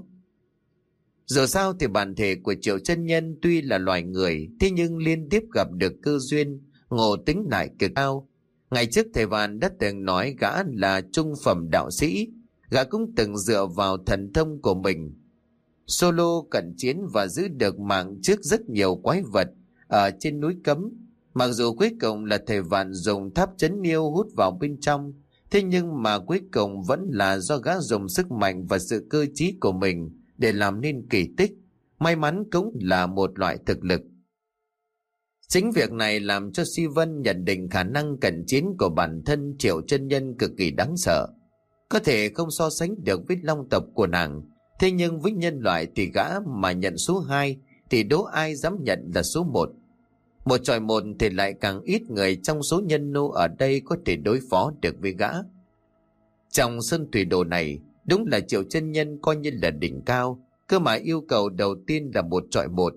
Dù sao thì bản thể của Triệu Chân Nhân tuy là loài người, thế nhưng liên tiếp gặp được cơ duyên, ngộ tính lại cực cao. Ngày trước thầy Vạn đã từng nói gã là trung phẩm đạo sĩ, gã cũng từng dựa vào thần thông của mình solo cận chiến và giữ được mạng trước rất nhiều quái vật ở trên núi Cấm. Mặc dù cuối cùng là thầy Vạn dùng tháp chấn niêu hút vào bên trong, thế nhưng mà cuối cùng vẫn là do gã dùng sức mạnh và sự cơ trí của mình để làm nên kỳ tích. May mắn cũng là một loại thực lực. Chính việc này làm cho Si Vân nhận định khả năng cận chiến của bản thân Triệu Chân Nhân cực kỳ đáng sợ. Có thể không so sánh được với long tộc của nàng, thế nhưng với nhân loại thì gã mà nhận số 2 thì đố ai dám nhận là số 1. Một chọi một thì lại càng ít người trong số nhân nô ở đây có thể đối phó được với gã. Trong sơn thủy đồ này, đúng là Triệu Chân Nhân coi như là đỉnh cao, cơ mà yêu cầu đầu tiên là 1 chọi 1.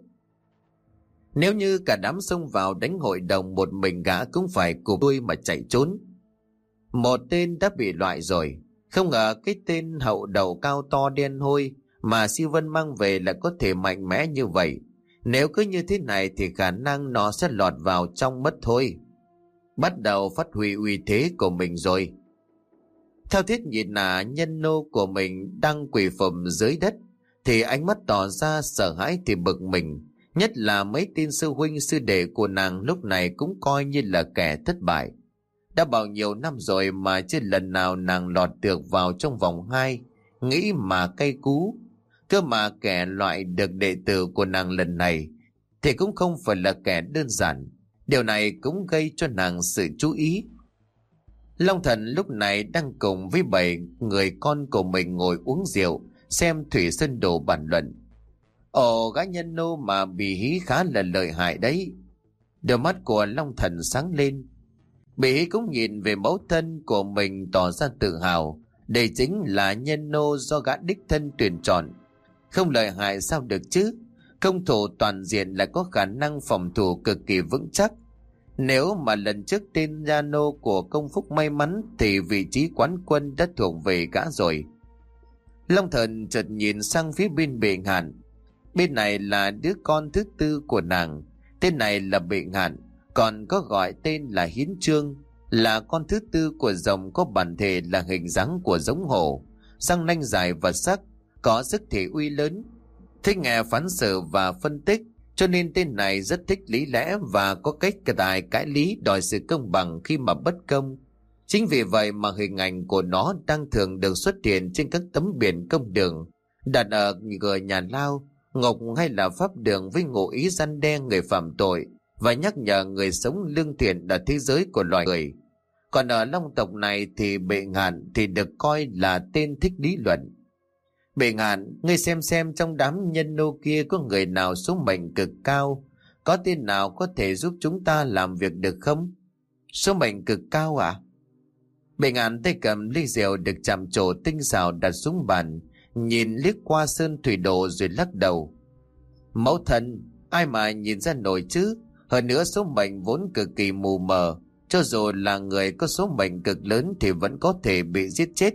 Nếu như cả đám xông vào đánh hội đồng, một mình gã cũng phải cụp đuôi mà chạy trốn. Một tên đã bị loại rồi, không ngờ cái tên hậu đầu cao to đen hôi mà Si Vân mang về là có thể mạnh mẽ như vậy. Nếu cứ như thế này thì khả năng nó sẽ lọt vào trong mất thôi. Bắt đầu phát huy uy thế của mình rồi. Thao Thiết nhìn nhân nô của mình đang quỳ phụng dưới đất thì ánh mắt tỏ ra sợ hãi thì bực mình. Nhất là mấy tên sư huynh sư đệ của nàng lúc này cũng coi như là kẻ thất bại. Đã bao nhiêu năm rồi mà chưa lần nào nàng lọt được vào trong vòng 2, nghĩ mà cay cú. Cơ mà kẻ loại được đệ tử của nàng lần này thì cũng không phải là kẻ đơn giản. Điều này cũng gây cho nàng sự chú ý. Long Thần lúc này đang cùng với 7 người con của mình ngồi uống rượu, xem Thủy Sơn Đồ bàn luận. Ồ, gã nhân nô mà bị hí khá là lợi hại đấy. Đôi mắt của Long Thần sáng lên. Bị hí cũng nhìn về mẫu thân của mình tỏ ra tự hào. Đây chính là nhân nô do gã đích thân tuyển chọn. Không lợi hại sao được chứ? Công thủ toàn diện lại có khả năng phòng thủ cực kỳ vững chắc. Nếu mà lần trước tên gia nô của Công Phúc may mắn thì vị trí quán quân đã thuộc về gã rồi. Long Thần chợt nhìn sang phía bên Bệ Ngạn. Bên này là đứa con thứ tư của nàng. Tên này là Bệ Ngạn, còn có gọi tên là Hiến Trương, là con thứ tư của rồng có bản thể là hình dáng của giống hổ, răng nanh dài và sắc, có sức thể uy lớn, thích nghe phán xử và phân tích, cho nên tên này rất thích lý lẽ và có cách tài cãi lý đòi sự công bằng khi mà bất công. Chính vì vậy mà hình ảnh của nó đang thường được xuất hiện trên các tấm biển công đường, đặt ở cửa nhà lao, ngục hay là pháp đường với ngụ ý răn đe người phạm tội và nhắc nhở người sống lương thiện ở thế giới của loài người. Còn ở Long tộc này thì Bệ Ngạn thì được coi là tên thích lý luận. Bệ Ngạn, ngươi xem trong đám nhân nô kia có người nào số mệnh cực cao, có tên nào có thể giúp chúng ta làm việc được không? Số mệnh cực cao à? Bệ Ngạn tay cầm ly rượu được chạm trổ tinh xảo đặt xuống bàn, nhìn liếc qua sơn thủy đồ rồi lắc đầu. Mẫu thân, ai mà nhìn ra nổi chứ? Hơn nữa số mệnh vốn cực kỳ mù mờ, cho dù là người có số mệnh cực lớn thì vẫn có thể bị giết chết.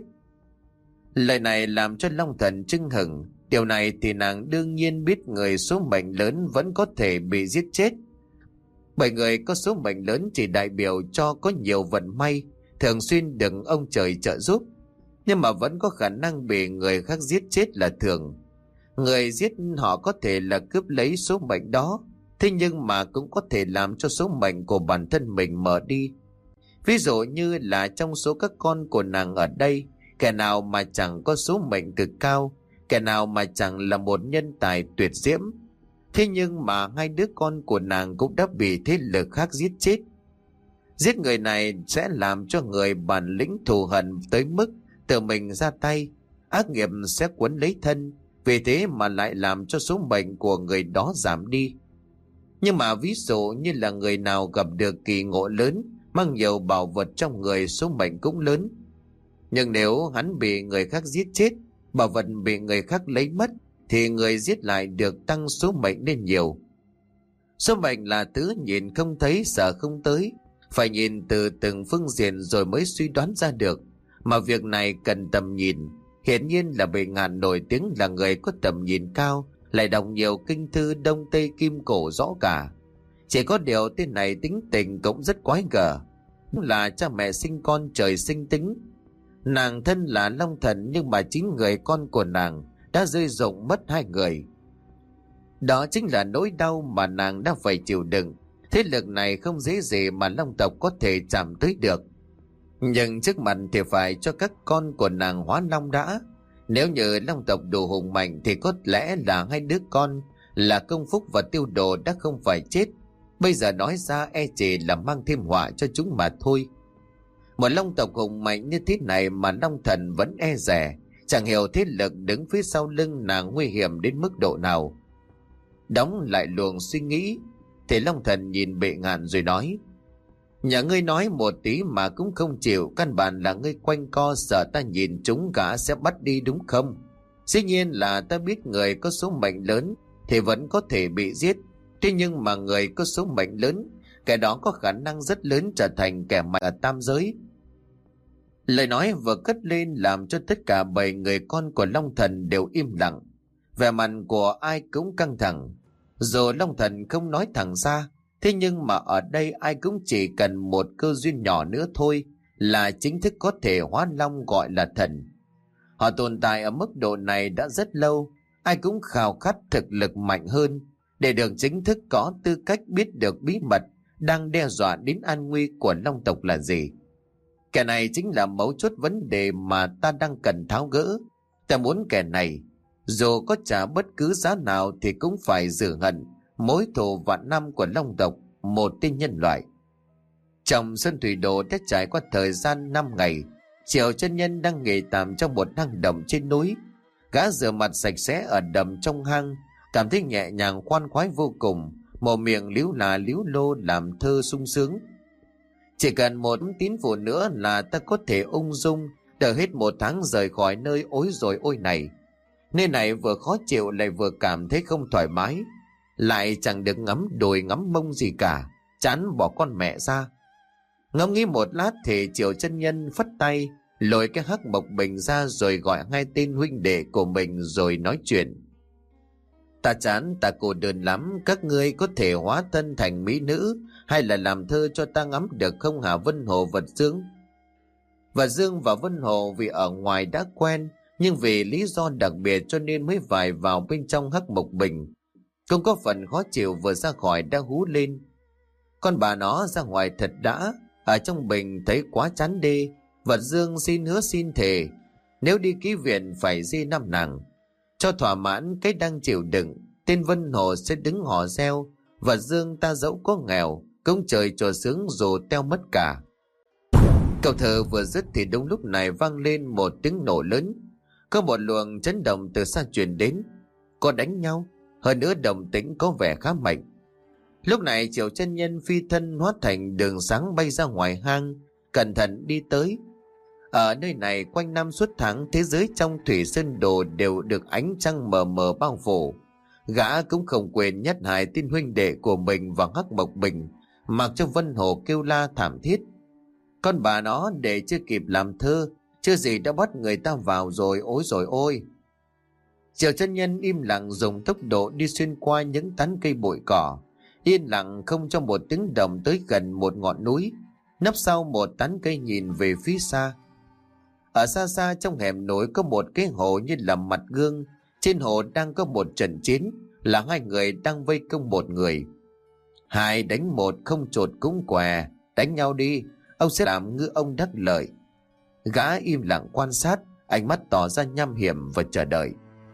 Lời này làm cho Long Thần chưng hửng. Điều này thì nàng đương nhiên biết người số mệnh lớn vẫn có thể bị giết chết. Bởi người có số mệnh lớn chỉ đại biểu cho có nhiều vận may, thường xuyên được ông trời trợ giúp, nhưng mà vẫn có khả năng bị người khác giết chết là thường. Người giết họ có thể là cướp lấy số mệnh đó, thế nhưng mà cũng có thể làm cho số mệnh của bản thân mình mở đi. Ví dụ như là trong số các con của nàng ở đây, kẻ nào mà chẳng có số mệnh cực cao, kẻ nào mà chẳng là một nhân tài tuyệt diễm. Thế nhưng mà 2 đứa con của nàng cũng đã bị thế lực khác giết chết. Giết người này sẽ làm cho người bản lĩnh thù hận tới mức tự mình ra tay, ác nghiệp sẽ quấn lấy thân, vì thế mà lại làm cho số mệnh của người đó giảm đi. Nhưng mà ví dụ như là người nào gặp được kỳ ngộ lớn, mang nhiều bảo vật trong người, số mệnh cũng lớn. Nhưng nếu hắn bị người khác giết chết, bảo vật bị người khác lấy mất, thì người giết lại được tăng số mệnh lên nhiều. Số mệnh là thứ nhìn không thấy sợ không tới, phải nhìn từ từng phương diện rồi mới suy đoán ra được. Mà việc này cần tầm nhìn. Hiển nhiên là Bệ Ngạn nổi tiếng là người có tầm nhìn cao, lại đọc nhiều kinh thư Đông Tây Kim Cổ rõ cả. Chỉ có điều tên này tính tình cũng rất quái gở, là cha mẹ sinh con trời sinh tính. Nàng thân là Long Thần, nhưng mà 9 người con của nàng đã rơi rụng mất 2 người. Đó chính là nỗi đau mà nàng đã phải chịu đựng. Thế lực này không dễ gì mà Long tộc có thể chạm tới được. Nhưng trước mặt thì phải cho các con của nàng hóa long đã. Nếu như Long tộc đủ hùng mạnh thì có lẽ là 2 đứa con là Công Phúc và Tiêu Đồ đã không phải chết. Bây giờ nói ra e chỉ là mang thêm họa cho chúng mà thôi. Một Long tộc hùng mạnh như thế này mà Long Thần vẫn e dè, chẳng hiểu thế lực đứng phía sau lưng nàng nguy hiểm đến mức độ nào. Đóng lại luồng suy nghĩ thì Long Thần nhìn Bệ Ngạn rồi nói: Nhà ngươi nói một tí mà cũng không chịu, căn bản là ngươi quanh co sợ ta nhìn chúng cả sẽ bắt đi đúng không? Dĩ nhiên là ta biết người có số mệnh lớn thì vẫn có thể bị giết, thế nhưng mà người có số mệnh lớn, kẻ đó có khả năng rất lớn trở thành kẻ mạnh ở tam giới. Lời nói vừa cất lên làm cho tất cả 7 người con của Long Thần đều im lặng. Vẻ mặt của ai cũng căng thẳng. Dù Long Thần không nói thẳng ra, thế nhưng mà ở đây ai cũng chỉ cần một cơ duyên nhỏ nữa thôi là chính thức có thể hóa long, gọi là thần. Họ tồn tại ở mức độ này đã rất lâu, ai cũng khao khát thực lực mạnh hơn để được chính thức có tư cách biết được bí mật đang đe dọa đến an nguy của Long tộc là gì. Kẻ này chính là mấu chốt vấn đề mà ta đang cần tháo gỡ. Ta muốn kẻ này, dù có trả bất cứ giá nào thì cũng phải rửa hận mối thù vạn năm của Long tộc, một tên nhân loại. Trong Sơn Thủy Đồ đã trải qua thời gian 5 ngày, Triệu chân nhân đang nghỉ tạm trong một hang động trên núi. Gã rửa mặt sạch sẽ ở đầm trong hang, cảm thấy nhẹ nhàng khoan khoái vô cùng, mồm miệng líu là líu lô làm thơ sung sướng. Chỉ cần một tín phụ nữa là ta có thể ung dung đợi hết 1 tháng rời khỏi nơi ối rồi ôi này. Nơi này vừa khó chịu lại vừa cảm thấy không thoải mái, lại chẳng được ngắm đùi ngắm mông gì cả, chán bỏ con mẹ ra. Ngẫm nghĩ một lát thì Triệu chân nhân phất tay lôi cái hắc mộc bình ra, rồi gọi 2 tên huynh đệ của mình rồi nói chuyện. Ta chán, ta cô đơn lắm, các ngươi có thể hóa thân thành mỹ nữ hay là làm thơ cho ta ngắm được không hả Vân Hồ, Vật Dương? Vật Dương và Vân Hồ vì ở ngoài đã quen, nhưng vì lý do đặc biệt cho nên mới vài vào bên trong hắc mộc bình. Không có phần khó chịu, vừa ra khỏi đã hú lên. Con bà nó ra ngoài thật đã, ở trong bình thấy quá chán đê. Vật Dương xin hứa xin thề, nếu đi ký viện phải di 5 nàng. Cho thỏa mãn cái đang chịu đựng, tên Vân Hồ sẽ đứng hò reo. Vật Dương ta dẫu có nghèo, cũng trời cho sướng dù teo mất cả. Câu thơ vừa dứt thì đúng lúc này vang lên một tiếng nổ lớn. Có một luồng chấn động từ xa truyền đến. Có đánh nhau, hơn nữa động tĩnh có vẻ khá mạnh. Lúc này Triệu chân nhân phi thân hóa thành đường sáng bay ra ngoài hang, cẩn thận đi tới. Ở nơi này quanh năm suốt tháng, thế giới trong Thủy Sơn Đồ đều được ánh trăng mờ mờ bao phủ. Gã cũng không quên nhất hại tin huynh đệ của mình và hắc mộc bình, mặc cho Vân Hồ kêu la thảm thiết. Con bà nó để chưa kịp làm thơ, chưa gì đã bắt người ta vào rồi, ối rồi ôi. Triệu chân nhân im lặng dùng tốc độ đi xuyên qua những tán cây bụi cỏ, yên lặng không cho một tiếng động tới gần một ngọn núi, nấp sau một tán cây nhìn về phía xa. Ở xa xa trong hẻm núi có một cái hồ như là mặt gương, trên hồ đang có một trận chiến, là 2 người đang vây công một người. 2 đánh 1 không chột cũng què, đánh nhau đi, ông sẽ làm ngư ông đắc lợi. Gã im lặng quan sát, ánh mắt tỏ ra nham hiểm và chờ đợi.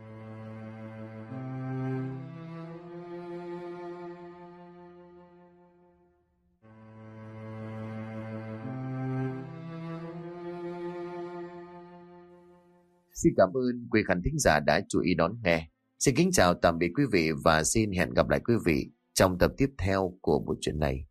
Xin cảm ơn quý khán thính giả đã chú ý đón nghe. Xin kính chào tạm biệt quý vị và xin hẹn gặp lại quý vị trong tập tiếp theo của bộ truyện này.